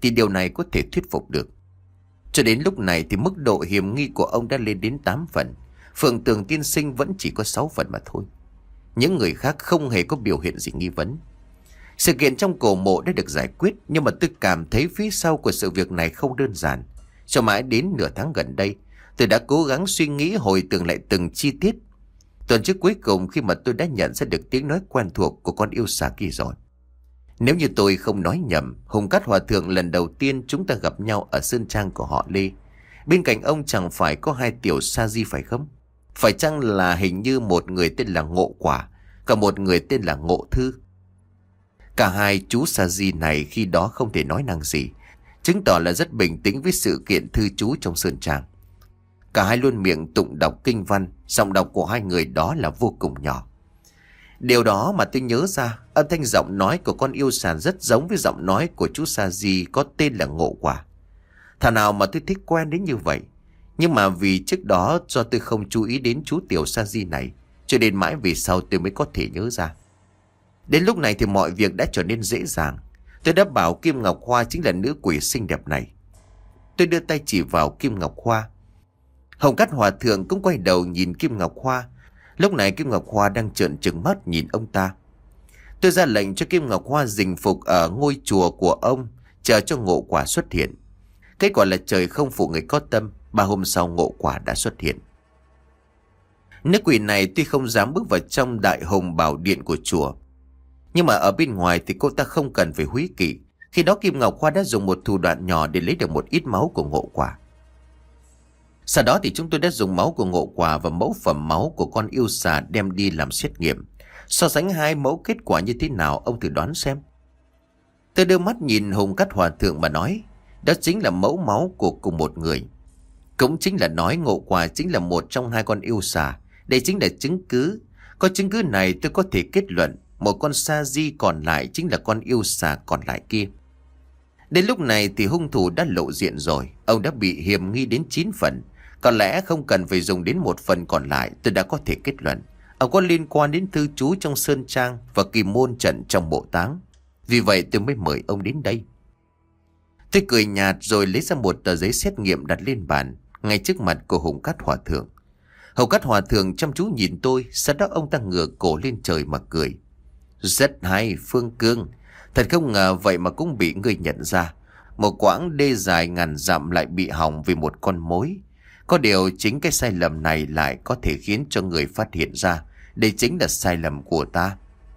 thì điều này có thể thuyết phục được. Cho đến lúc này thì mức độ hiểm nghi của ông đã lên đến tám phần. Phượng Tường tiên sinh vẫn chỉ có sáu phần mà thôi. Những người khác không hề có biểu hiện gì nghi vấn. Sự kiện trong cổ mộ đã được giải quyết, nhưng mà tôi cảm thấy phía sau của sự việc này không đơn giản. Cho mãi đến nửa tháng gần đây, tôi đã cố gắng suy nghĩ hồi tưởng lại từng chi tiết. Tuần trước cuối cùng khi mà tôi đã nhận ra được tiếng nói quen thuộc của con yêu xà kia rồi. Nếu như tôi không nói nhầm, Hùng Cát Hòa Thượng lần đầu tiên chúng ta gặp nhau ở sơn trang của họ Lê. Bên cạnh ông chẳng phải có hai tiểu sa di phải không? Phải chăng là hình như một người tên là Ngộ Quả, cả một người tên là Ngộ Thư? Cả hai chú sa di này khi đó không thể nói năng gì, chứng tỏ là rất bình tĩnh với sự kiện thư chú trong sơn trang. Cả hai luôn miệng tụng đọc kinh văn, giọng đọc của hai người đó là vô cùng nhỏ. Điều đó mà tôi nhớ ra, âm thanh giọng nói của con yêu xà rất giống với giọng nói của chú sa di có tên là Ngộ Quả. Thà nào mà tôi thích quen đến như vậy. Nhưng mà vì trước đó do tôi không chú ý đến chú tiểu sa di này, cho đến mãi về sau tôi mới có thể nhớ ra. Đến lúc này thì mọi việc đã trở nên dễ dàng. Tôi đã bảo Kim Ngọc Hoa chính là nữ quỷ xinh đẹp này. Tôi đưa tay chỉ vào Kim Ngọc Hoa. Hồng Cát Hòa Thượng cũng quay đầu nhìn Kim Ngọc Hoa. Lúc này Kim Ngọc Hoa đang trợn trừng mắt nhìn ông ta. Tôi ra lệnh cho Kim Ngọc Hoa dình phục ở ngôi chùa của ông, chờ cho Ngộ Quả xuất hiện. Kết quả là trời không phụ người có tâm, ba hôm sau Ngộ Quả đã xuất hiện. Nữ quỷ này tuy không dám bước vào trong đại hùng bảo điện của chùa, nhưng mà ở bên ngoài thì cô ta không cần phải húy kỵ. Khi đó Kim Ngọc Hoa đã dùng một thủ đoạn nhỏ để lấy được một ít máu của Ngộ Quả. Sau đó thì chúng tôi đã dùng máu của Ngộ Quả và mẫu phẩm máu của con yêu xà đem đi làm xét nghiệm. So sánh hai mẫu kết quả như thế nào ông thử đoán xem. Tôi đưa mắt nhìn Hùng Cát Hòa Thượng mà nói, đó chính là mẫu máu của cùng một người. Cũng chính là nói Ngộ Quả chính là một trong hai con yêu xà. Đây chính là chứng cứ. Có chứng cứ này tôi có thể kết luận một con sa di còn lại chính là con yêu xà còn lại kia. Đến lúc này thì hung thủ đã lộ diện rồi. Ông đã bị hiểm nghi đến chín phần. Có lẽ không cần phải dùng đến một phần còn lại. Tôi đã có thể kết luận ông có liên quan đến thư chú trong sơn trang và kỳ môn trận trong mộ táng. Vì vậy tôi mới mời ông đến đây. Tôi cười nhạt rồi lấy ra một tờ giấy xét nghiệm đặt lên bàn ngay trước mặt của Hùng Cát Hòa Thượng. Hùng Cát Hòa Thượng chăm chú nhìn tôi. Sau đó ông ta ngửa cổ lên trời mà cười. Rất hay Phương Cương. Thật không ngờ vậy mà cũng bị ngươi nhận ra. Một quãng đê dài ngàn dặm lại bị hỏng vì một con mối. Có điều chính cái sai lầm này lại có thể khiến cho người phát hiện ra đây chính là sai lầm của ta.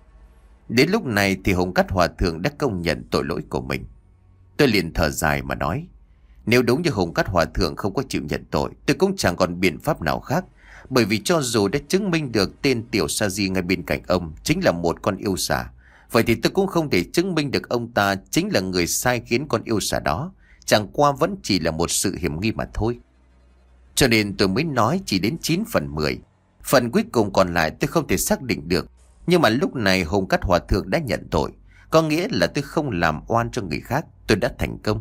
Đến lúc này thì Hùng Cát Hòa Thượng đã công nhận tội lỗi của mình. Tôi liền thở dài mà nói, nếu đúng như Hùng Cát Hòa Thượng không có chịu nhận tội, tôi cũng chẳng còn biện pháp nào khác. Bởi vì cho dù đã chứng minh được tên tiểu sa di ngay bên cạnh ông chính là một con yêu xà, vậy thì tôi cũng không thể chứng minh được ông ta chính là người sai khiến con yêu xà đó. Chẳng qua vẫn chỉ là một sự hiểm nghi mà thôi. Cho nên tôi mới nói chỉ đến chín phần mười. Phần cuối cùng còn lại tôi không thể xác định được. Nhưng mà lúc này Hùng Cát Hòa Thượng đã nhận tội, có nghĩa là tôi không làm oan cho người khác. Tôi đã thành công.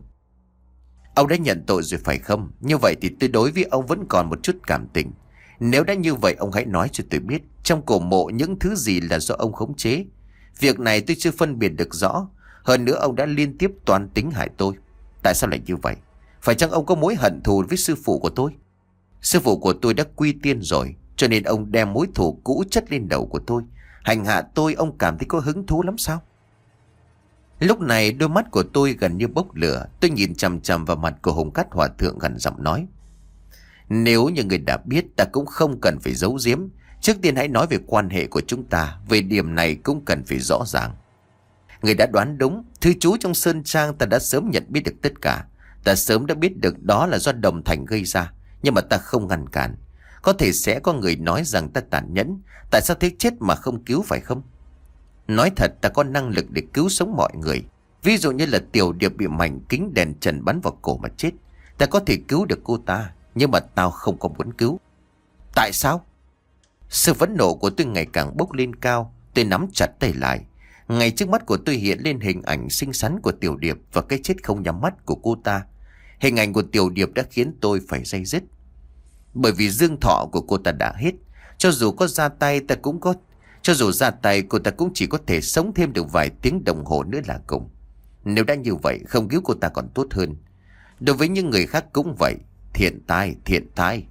Ông đã nhận tội rồi phải không? Như vậy thì tôi đối với ông vẫn còn một chút cảm tình. Nếu đã như vậy ông hãy nói cho tôi biết trong cổ mộ những thứ gì là do ông khống chế. Việc này tôi chưa phân biệt được rõ. Hơn nữa ông đã liên tiếp toan tính hại tôi. Tại sao lại như vậy? Phải chăng ông có mối hận thù với sư phụ của tôi? Sư phụ của tôi đã quy tiên rồi, cho nên ông đem mối thù cũ chất lên đầu của tôi. Hành hạ tôi ông cảm thấy có hứng thú lắm sao? Lúc này đôi mắt của tôi gần như bốc lửa. Tôi nhìn chằm chằm vào mặt của Hùng Cát Hòa Thượng gần giọng nói, nếu như người đã biết ta cũng không cần phải giấu giếm. Trước tiên hãy nói về quan hệ của chúng ta. Về điểm này cũng cần phải rõ ràng. Người đã đoán đúng. Thư chú trong sơn trang ta đã sớm nhận biết được tất cả. Ta sớm đã biết được đó là do Đồng Thành gây ra. Nhưng mà ta không ngăn cản. Có thể sẽ có người nói rằng ta tàn nhẫn. Tại sao thế chết mà không cứu phải không? Nói thật ta có năng lực để cứu sống mọi người. Ví dụ như là Tiểu Điệp bị mảnh kính đèn trần bắn vào cổ mà chết. Ta có thể cứu được cô ta. Nhưng mà tao không có muốn cứu. Tại sao? Sự phẫn nộ của tôi ngày càng bốc lên cao. Tôi nắm chặt tay lại. Ngay trước mắt của tôi hiện lên hình ảnh xinh xắn của Tiểu Điệp và cái chết không nhắm mắt của cô ta. Hình ảnh của Tiểu Điệp đã khiến tôi phải day dứt. Bởi vì dương thọ của cô ta đã hết. Cho dù có ra tay ta cũng có Cho dù ra tay cô ta cũng chỉ có thể sống thêm được vài tiếng đồng hồ nữa là cùng. Nếu đã như vậy, không cứu cô ta còn tốt hơn. Đối với những người khác cũng vậy. Thiện tai, thiện tai.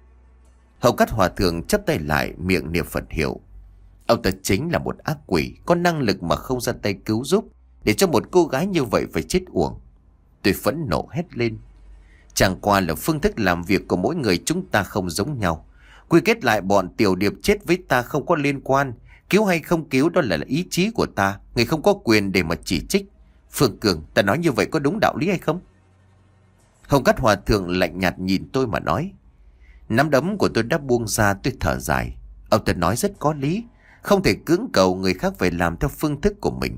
Hầu Cát Hòa Thượng chắp tay lại, miệng niệm Phật hiệu. Ông ta chính là một ác quỷ, có năng lực mà không ra tay cứu giúp, để cho một cô gái như vậy phải chết uổng. Tôi phẫn nộ hét lên. Chẳng qua là phương thức làm việc của mỗi người chúng ta không giống nhau. Quy kết lại, bọn Tiểu Điệp chết với ta không có liên quan. Cứu hay không cứu đó là ý chí của ta. Người không có quyền để mà chỉ trích. Phương Cường, ta nói như vậy có đúng đạo lý hay không? Hồng Cát Hòa Thượng lạnh nhạt nhìn tôi mà nói. Nắm đấm của tôi đã buông ra, tôi thở dài. Ông ta nói rất có lý. Không thể cưỡng cầu người khác phải làm theo phương thức của mình.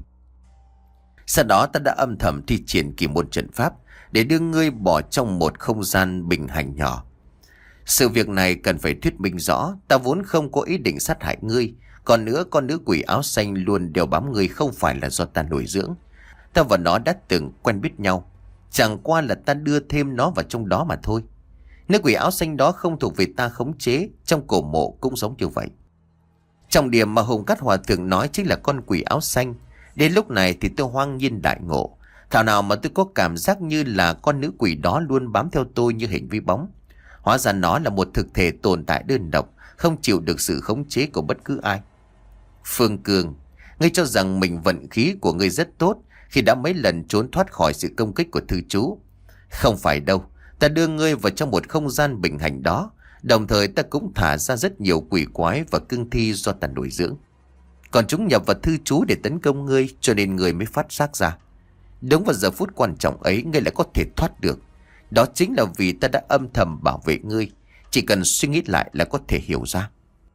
Sau đó ta đã âm thầm thi triển kỳ môn trận pháp để đưa ngươi bỏ trong một không gian bình hành nhỏ. Sự việc này cần phải thuyết minh rõ. Ta vốn không có ý định sát hại ngươi. Còn nữa, con nữ quỷ áo xanh luôn đeo bám ngươi không phải là do ta nuôi dưỡng. Ta và nó đã từng quen biết nhau. Chẳng qua là ta đưa thêm nó vào trong đó mà thôi. Nữ quỷ áo xanh đó không thuộc về ta khống chế. Trong cổ mộ cũng giống như vậy. Trọng điểm mà Hồng Cát Hòa Thượng nói chính là con quỷ áo xanh. Đến lúc này thì tôi hoang nhiên đại ngộ. Thảo nào mà tôi có cảm giác như là con nữ quỷ đó luôn bám theo tôi như hình với bóng. Hóa ra nó là một thực thể tồn tại đơn độc, không chịu được sự khống chế của bất cứ ai. Phương Cường, ngươi cho rằng mình vận khí của ngươi rất tốt khi đã mấy lần trốn thoát khỏi sự công kích của thư chú. Không phải đâu, ta đưa ngươi vào trong một không gian bình hành đó. Đồng thời ta cũng thả ra rất nhiều quỷ quái và cương thi do ta nuôi dưỡng. Còn chúng nhập vào thư chú để tấn công ngươi, cho nên ngươi mới phát giác ra. Đúng vào giờ phút quan trọng ấy, ngươi lại có thể thoát được. Đó chính là vì ta đã âm thầm bảo vệ ngươi. Chỉ cần suy nghĩ lại là có thể hiểu ra.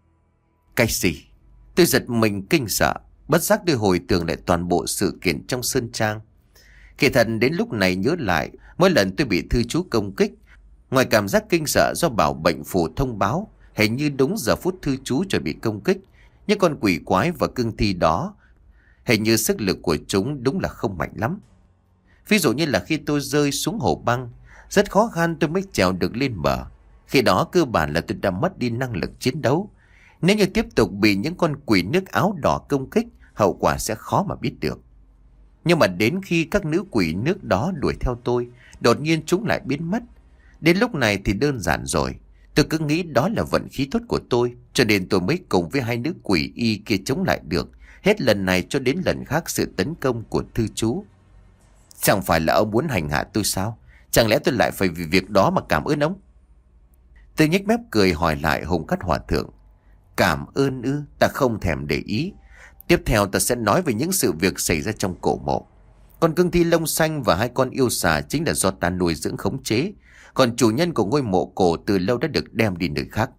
Cái gì? Tôi giật mình kinh sợ. Bất giác tôi hồi tưởng lại toàn bộ sự kiện trong sơn trang. Kỳ thật đến lúc này nhớ lại, mỗi lần tôi bị thư chú công kích, ngoài cảm giác kinh sợ do bảo bệnh phù thông báo, hình như đúng giờ phút thư chú chuẩn bị công kích, những con quỷ quái và cương thi đó, hình như sức lực của chúng đúng là không mạnh lắm. Ví dụ như là khi tôi rơi xuống hồ băng, rất khó khăn tôi mới trèo được lên bờ. Khi đó cơ bản là tôi đã mất đi năng lực chiến đấu. Nếu như tiếp tục bị những con quỷ nước áo đỏ công kích, hậu quả sẽ khó mà biết được. Nhưng mà đến khi các nữ quỷ nước đó đuổi theo tôi, đột nhiên chúng lại biến mất. Đến lúc này thì đơn giản rồi. Tôi cứ nghĩ đó là vận khí tốt của tôi, cho nên tôi mới cùng với hai nữ quỷ y kia chống lại được, hết lần này cho đến lần khác sự tấn công của thư chú. Chẳng phải là ông muốn hành hạ tôi sao? Chẳng lẽ tôi lại phải vì việc đó mà cảm ơn ông? Tôi nhếch mép cười hỏi lại Hồng Cát Hòa Thượng. Cảm ơn ư? Ta không thèm để ý. Tiếp theo ta sẽ nói về những sự việc xảy ra trong cổ mộ. Con cương thi lông xanh và hai con yêu xà chính là do ta nuôi dưỡng khống chế. Còn chủ nhân của ngôi mộ cổ từ lâu đã được đem đi nơi khác.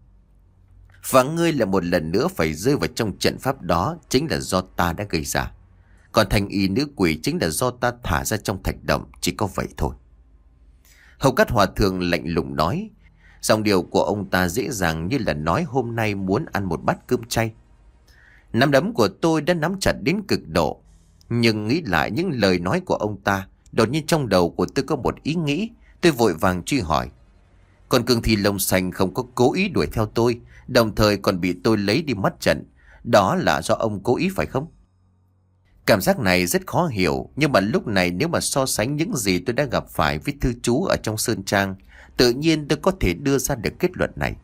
Và ngươi là một lần nữa phải rơi vào trong trận pháp đó chính là do ta đã gây ra. Còn thanh y nữ quỷ chính là do ta thả ra trong thạch động, chỉ có vậy thôi. Hồng Cát Hòa Thượng lạnh lùng nói. Dòng điệu của ông ta dễ dàng như là nói hôm nay muốn ăn một bát cơm chay. Nắm đấm của tôi đã nắm chặt đến cực độ. Nhưng nghĩ lại những lời nói của ông ta, đột nhiên trong đầu của tôi có một ý nghĩ. Tôi vội vàng truy hỏi. Còn cương thi lông xanh không có cố ý đuổi theo tôi, đồng thời còn bị tôi lấy đi mất trận. Đó là do ông cố ý phải không? Cảm giác này rất khó hiểu. Nhưng mà lúc này nếu mà so sánh những gì tôi đã gặp phải với thư chú ở trong sơn trang, tự nhiên tôi có thể đưa ra được kết luận này.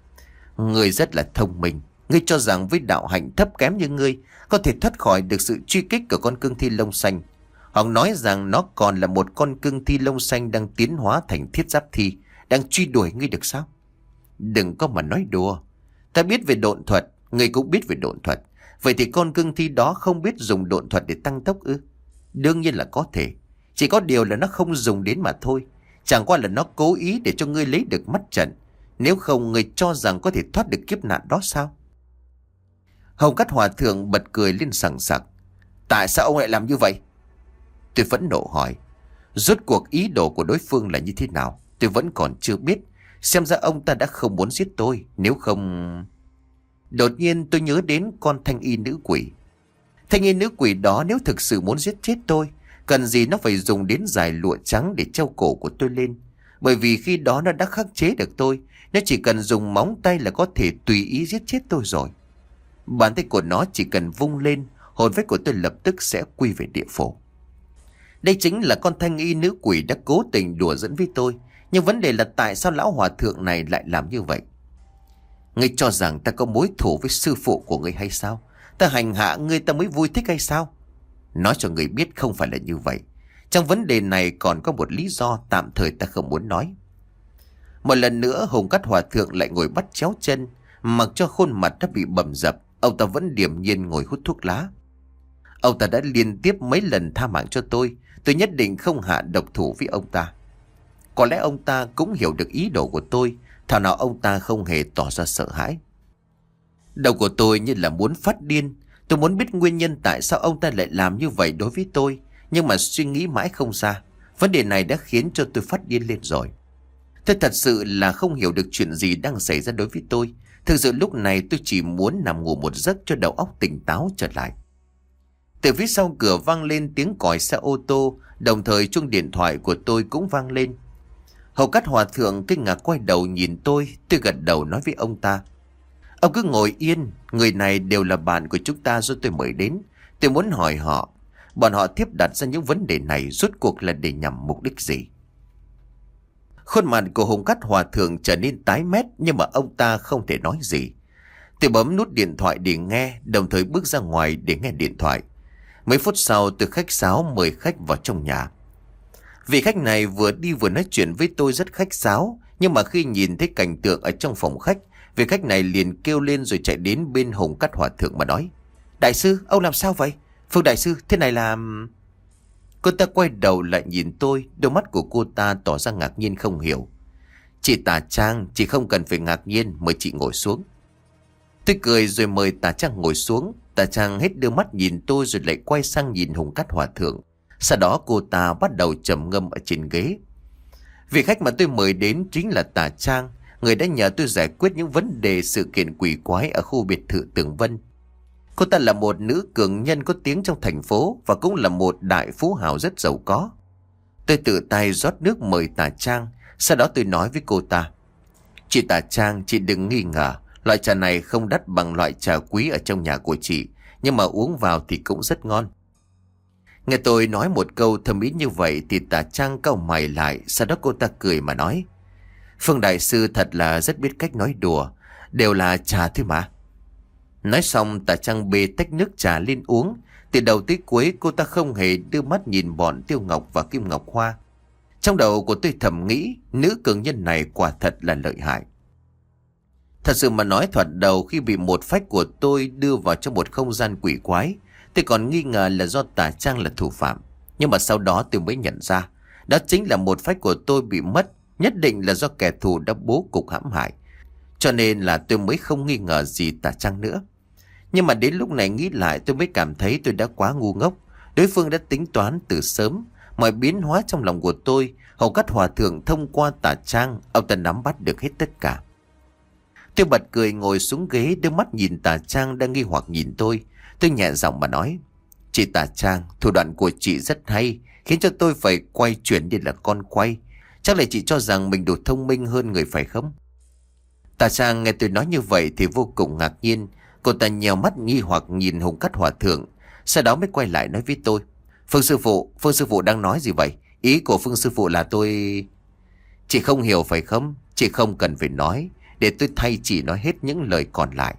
Ngươi rất là thông minh. Ngươi cho rằng với đạo hạnh thấp kém như ngươi có thể thoát khỏi được sự truy kích của con cương thi lông xanh. Họ nói rằng nó còn là một con cương thi lông xanh đang tiến hóa thành thiết giáp thi, đang truy đuổi ngươi được sao? Đừng có mà nói đùa. Ta biết về độn thuật, ngươi cũng biết về độn thuật. Vậy thì con cương thi đó không biết dùng độn thuật để tăng tốc ư? Đương nhiên là có thể. Chỉ có điều là nó không dùng đến mà thôi. Chẳng qua là nó cố ý để cho ngươi lấy được mắt trận. Nếu không ngươi cho rằng có thể thoát được kiếp nạn đó sao? Hồng Cát Hòa Thượng bật cười lên sằng sặc. Tại sao ông lại làm như vậy? Tôi phẫn nộ hỏi. Rốt cuộc ý đồ của đối phương là như thế nào? Tôi vẫn còn chưa biết. Xem ra ông ta đã không muốn giết tôi. Nếu không... Đột nhiên tôi nhớ đến con thanh y nữ quỷ. Thanh y nữ quỷ đó nếu thực sự muốn giết chết tôi, cần gì nó phải dùng đến dải lụa trắng để treo cổ của tôi lên. Bởi vì khi đó nó đã khắc chế được tôi. Nó chỉ cần dùng móng tay là có thể tùy ý giết chết tôi rồi. Bàn tay của nó chỉ cần vung lên, hồn phách của tôi lập tức sẽ quy về địa phủ. Đây chính là con thanh y nữ quỷ đã cố tình đùa dẫn với tôi. Nhưng vấn đề là tại sao lão hòa thượng này lại làm như vậy? Ngươi cho rằng ta có mối thù với sư phụ của ngươi hay sao? Ta hành hạ ngươi ta mới vui thích hay sao? Nói cho ngươi biết không phải là như vậy. Trong vấn đề này còn có một lý do tạm thời ta không muốn nói. Một lần nữa Hồng Cát Hòa thượng lại ngồi bắt chéo chân, mặc cho khuôn mặt đã bị bầm dập. Ông ta vẫn điềm nhiên ngồi hút thuốc lá. Ông ta đã liên tiếp mấy lần tha mạng cho tôi. Tôi nhất định không hạ độc thủ với ông ta. Có lẽ ông ta cũng hiểu được ý đồ của tôi. Thảo nào ông ta không hề tỏ ra sợ hãi. Đầu của tôi như là muốn phát điên. Tôi muốn biết nguyên nhân tại sao ông ta lại làm như vậy đối với tôi. Nhưng mà suy nghĩ mãi không ra. Vấn đề này đã khiến cho tôi phát điên lên rồi. Tôi thật sự là không hiểu được chuyện gì đang xảy ra đối với tôi. Thực sự lúc này tôi chỉ muốn nằm ngủ một giấc cho đầu óc tỉnh táo trở lại. Từ phía sau cửa vang lên tiếng còi xe ô tô. Đồng thời chuông điện thoại của tôi cũng vang lên. Hầu Cát Hòa thượng kinh ngạc quay đầu nhìn tôi. Tôi gật đầu nói với ông ta: Ông cứ ngồi yên. Người này đều là bạn của chúng ta do tôi mời đến. Tôi muốn hỏi họ, bọn họ tiếp đặt ra những vấn đề này rốt cuộc là để nhằm mục đích gì? Khuôn mặt của Hồng Cát Hòa thượng trở nên tái mét, nhưng mà ông ta không thể nói gì. Tôi bấm nút điện thoại để nghe, đồng thời bước ra ngoài để nghe điện thoại. Mấy phút sau tôi khách sáo mời khách vào trong nhà. Vị khách này vừa đi vừa nói chuyện với tôi rất khách sáo, nhưng mà khi nhìn thấy cảnh tượng ở trong phòng khách, vị khách này liền kêu lên rồi chạy đến bên Hồng Cát Hòa thượng mà nói: Đại sư, ông làm sao vậy? Phương đại sư, thế này là... Cô ta quay đầu lại nhìn tôi, đôi mắt của cô ta tỏ ra ngạc nhiên không hiểu. Chị Tà Trang, chị không cần phải ngạc nhiên, mời chị ngồi xuống. Tôi cười rồi mời Tà Trang ngồi xuống. Tà Trang hết đưa mắt nhìn tôi rồi lại quay sang nhìn Hồng Cát Hòa thượng. Sau đó cô ta bắt đầu trầm ngâm ở trên ghế. Vị khách mà tôi mời đến chính là Tà Trang, người đã nhờ tôi giải quyết những vấn đề sự kiện quỷ quái ở khu biệt thự Tường Vân. Cô ta là một nữ cường nhân có tiếng trong thành phố và cũng là một đại phú hào rất giàu có. Tôi tự tay rót nước mời Tà Trang. Sau đó tôi nói với cô ta: Chị Tà Trang, chị đừng nghi ngờ, loại trà này không đắt bằng loại trà quý ở trong nhà của chị, nhưng mà uống vào thì cũng rất ngon. Nghe tôi nói một câu thầm ý như vậy thì Tà Trang cau mày lại. Sau đó cô ta cười mà nói: Phương đại sư thật là rất biết cách nói đùa, đều là trà thôi mà. Nói xong Tà Trang bê tách nước trà lên uống. Từ đầu tới cuối cô ta không hề đưa mắt nhìn bọn Tiêu Ngọc và Kim Ngọc Hoa. Trong đầu của tôi thầm nghĩ, nữ cường nhân này quả thật là lợi hại. Thật sự mà nói, thoạt đầu khi bị một phách của tôi đưa vào trong một không gian quỷ quái, tôi còn nghi ngờ là do Tà Trang là thủ phạm. Nhưng mà sau đó tôi mới nhận ra, đó chính là một phách của tôi bị mất, nhất định là do kẻ thù đã bố cục hãm hại. Cho nên là tôi mới không nghi ngờ gì Tà Trang nữa. Nhưng mà đến lúc này nghĩ lại tôi mới cảm thấy tôi đã quá ngu ngốc. Đối phương đã tính toán từ sớm. Mọi biến hóa trong lòng của tôi, Hầu Cát Hòa thượng thông qua Tà Trang, ông ta nắm bắt được hết tất cả. Tôi bật cười ngồi xuống ghế, đưa mắt nhìn Tà Trang đang nghi hoặc nhìn tôi. Tôi nhẹ giọng mà nói: Chị Tà Trang, thủ đoạn của chị rất hay, khiến cho tôi phải quay chuyển như là con quay. Chắc là chị cho rằng mình đủ thông minh hơn người phải không? Tà Trang nghe tôi nói như vậy thì vô cùng ngạc nhiên. Cô ta nhèo mắt nghi hoặc nhìn Hồng Cát Hòa thượng. Sau đó mới quay lại nói với tôi: Phương sư phụ, Phương sư phụ đang nói gì vậy? Ý của Phương sư phụ là tôi... Chị không hiểu phải không? Chị không cần phải nói, để tôi thay chị nói hết những lời còn lại.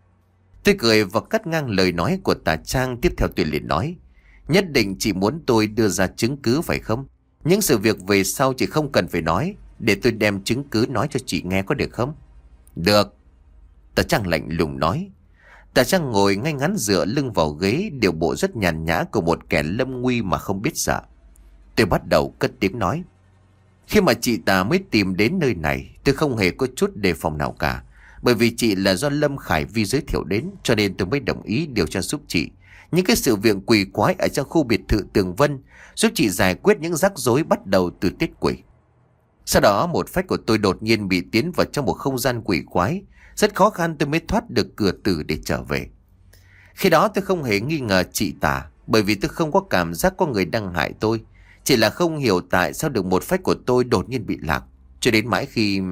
Tôi cười và cắt ngang lời nói của Tà Trang. Tiếp theo tôi liền nói: Nhất định chị muốn tôi đưa ra chứng cứ phải không? Những sự việc về sau chị không cần phải nói, để tôi đem chứng cứ nói cho chị nghe có được không? Được. Tà Trang lạnh lùng nói. Tà Trang ngồi ngay ngắn dựa lưng vào ghế, điều bộ rất nhàn nhã của một kẻ lâm nguy mà không biết sợ. Tôi bắt đầu cất tiếng nói: Khi mà chị Tà mới tìm đến nơi này, tôi không hề có chút đề phòng nào cả. Bởi vì chị là do Lâm Khải Vi giới thiệu đến, cho nên tôi mới đồng ý điều tra giúp chị những cái sự việc quỷ quái ở trong khu biệt thự Tường Vân, giúp chị giải quyết những rắc rối bắt đầu từ tiết quỷ. Sau đó một phách của tôi đột nhiên bị tiến vào trong một không gian quỷ quái. Rất khó khăn tôi mới thoát được cửa tử để trở về. Khi đó tôi không hề nghi ngờ chị Tà, bởi vì tôi không có cảm giác có người đang hại tôi. Chỉ là không hiểu tại sao được một phách của tôi đột nhiên bị lạc. Cho đến mãi khi...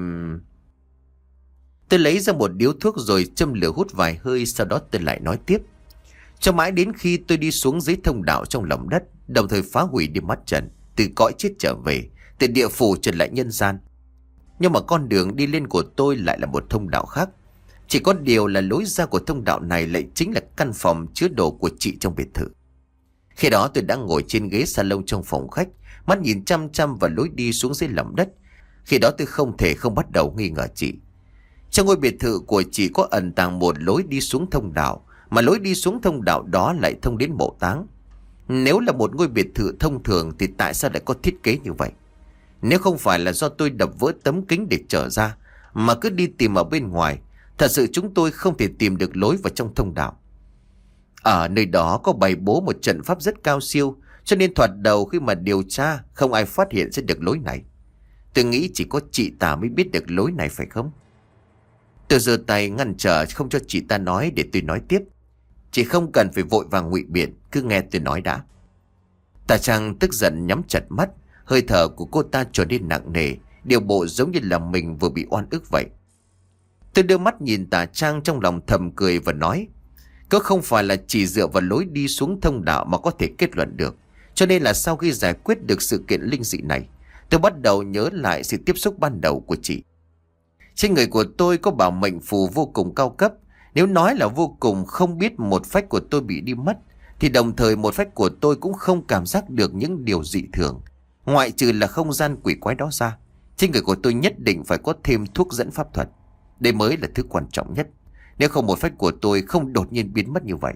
Tôi lấy ra một điếu thuốc rồi châm lửa hút vài hơi. Sau đó tôi lại nói tiếp: Cho mãi đến khi tôi đi xuống dưới thông đạo trong lòng đất, đồng thời phá hủy đi mắt trận, từ cõi chết trở về, từ địa phủ trở lại nhân gian. Nhưng mà con đường đi lên của tôi lại là một thông đạo khác. Chỉ có điều là lối ra của thông đạo này lại chính là căn phòng chứa đồ của chị trong biệt thự. Khi đó tôi đang ngồi trên ghế salon trong phòng khách, mắt nhìn chăm chăm vào lối đi xuống dưới lòng đất. Khi đó tôi không thể không bắt đầu nghi ngờ chị. Trong ngôi biệt thự của chị có ẩn tàng một lối đi xuống thông đạo, mà lối đi xuống thông đạo đó lại thông đến mộ táng. Nếu là một ngôi biệt thự thông thường thì tại sao lại có thiết kế như vậy? Nếu không phải là do tôi đập vỡ tấm kính để trở ra, mà cứ đi tìm ở bên ngoài, thật sự chúng tôi không thể tìm được lối vào trong thông đạo. Ở nơi đó có bày bố một trận pháp rất cao siêu, cho nên thoạt đầu khi mà điều tra không ai phát hiện ra được lối này. Tôi nghĩ chỉ có chị ta mới biết được lối này phải không? Tôi giơ tay ngăn trở không cho chị ta nói để tôi nói tiếp. Chị không cần phải vội vàng ngụy biện, cứ nghe tôi nói đã. Tà Trang tức giận nhắm chặt mắt, hơi thở của cô ta trở nên nặng nề, điều bộ giống như là mình vừa bị oan ức vậy. Tôi đưa mắt nhìn Tà Trang trong lòng thầm cười và nói, có không phải là chỉ dựa vào lối đi xuống thông đạo mà có thể kết luận được. Cho nên là sau khi giải quyết được sự kiện linh dị này, tôi bắt đầu nhớ lại sự tiếp xúc ban đầu của chị. Trên người của tôi có bảo mệnh phù vô cùng cao cấp. Nếu nói là vô cùng không biết một phách của tôi bị đi mất, thì đồng thời một phách của tôi cũng không cảm giác được những điều dị thường, ngoại trừ là không gian quỷ quái đó ra. Trên người của tôi nhất định phải có thêm thuốc dẫn pháp thuật. Đây mới là thứ quan trọng nhất. Nếu không một phách của tôi không đột nhiên biến mất như vậy.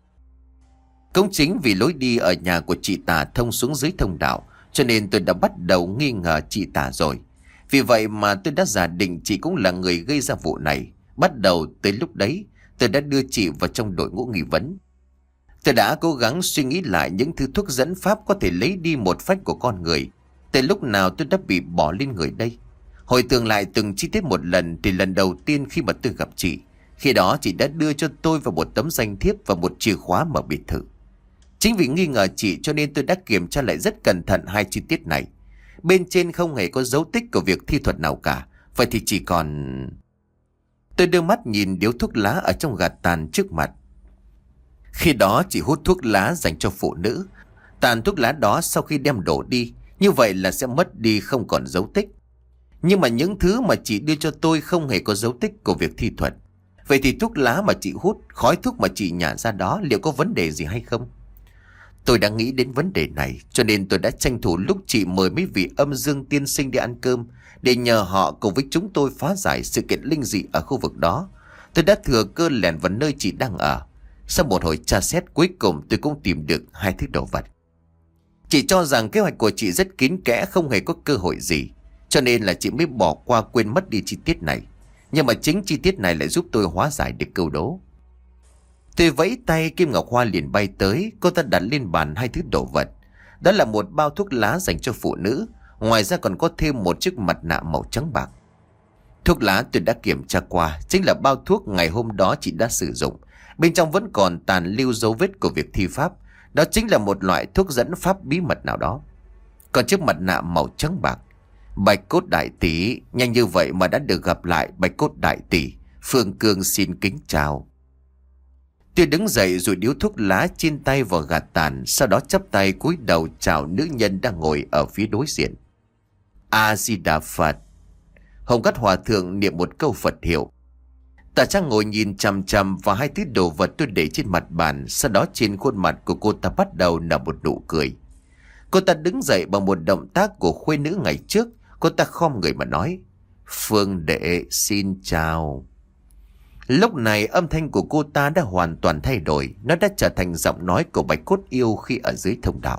Cũng chính vì lối đi ở nhà của chị Tà thông xuống dưới thông đạo, cho nên tôi đã bắt đầu nghi ngờ chị Tà rồi. Vì vậy mà tôi đã giả định chị cũng là người gây ra vụ này. Bắt đầu tới lúc đấy, tôi đã đưa chị vào trong đội ngũ nghi vấn. Tôi đã cố gắng suy nghĩ lại những thứ thuốc dẫn pháp có thể lấy đi một phách của con người. Từ lúc nào tôi đã bị bỏ lên người đây? Hồi tưởng lại từng chi tiết một lần, thì lần đầu tiên khi mà tôi gặp chị, khi đó chị đã đưa cho tôi vào một tấm danh thiếp và một chìa khóa mở biệt thự. Chính vì nghi ngờ chị cho nên tôi đã kiểm tra lại rất cẩn thận hai chi tiết này. Bên trên không hề có dấu tích của việc thi thuật nào cả. Vậy thì chỉ còn... Tôi đưa mắt nhìn điếu thuốc lá ở trong gạt tàn trước mặt. Khi đó chị hút thuốc lá dành cho phụ nữ. Tàn thuốc lá đó sau khi đem đổ đi, như vậy là sẽ mất đi không còn dấu tích. Nhưng mà những thứ mà chị đưa cho tôi không hề có dấu tích của việc thi thuật. Vậy thì thuốc lá mà chị hút, khói thuốc mà chị nhả ra đó liệu có vấn đề gì hay không? Tôi đã nghĩ đến vấn đề này, cho nên tôi đã tranh thủ lúc chị mời mấy vị âm dương tiên sinh đi ăn cơm, để nhờ họ cùng với chúng tôi phá giải sự kiện linh dị ở khu vực đó. Tôi đã thừa cơ lẻn vào nơi chị đang ở. Sau một hồi tra xét, cuối cùng tôi cũng tìm được hai thứ đồ vật. Chị cho rằng kế hoạch của chị rất kín kẽ, không hề có cơ hội gì, cho nên là chị mới bỏ qua quên mất đi chi tiết này. Nhưng mà chính chi tiết này lại giúp tôi hóa giải được câu đố. Tôi vẫy tay, Kim Ngọc Hoa liền bay tới. Cô ta đặt lên bàn hai thứ đồ vật. Đó là một bao thuốc lá dành cho phụ nữ, ngoài ra còn có thêm một chiếc mặt nạ màu trắng bạc. Thuốc lá tôi đã kiểm tra qua, chính là bao thuốc ngày hôm đó chị đã sử dụng. Bên trong vẫn còn tàn lưu dấu vết của việc thi pháp. Đó chính là một loại thuốc dẫn pháp bí mật nào đó. Còn chiếc mặt nạ màu trắng bạc. Bạch Cốt đại tỷ, nhanh như vậy mà đã được gặp lại. Bạch Cốt đại tỷ, Phương Cương xin kính chào. Tôi đứng dậy rồi điếu thuốc lá trên tay vào gạt tàn, sau đó chắp tay cúi đầu chào nữ nhân đang ngồi ở phía đối diện. A Di Đà Phật. Hồng Cát Hòa thượng niệm một câu Phật hiệu. Tà Trang ngồi nhìn chằm chằm vào hai thứ đồ vật tôi để trên mặt bàn, sau đó trên khuôn mặt của cô ta bắt đầu nở một nụ cười. Cô ta đứng dậy bằng một động tác của khuê nữ ngày trước. Cô ta khom người mà nói, Phương đệ xin chào. Lúc này âm thanh của cô ta đã hoàn toàn thay đổi. Nó đã trở thành giọng nói của Bạch Cốt yêu khi ở dưới thông đạo.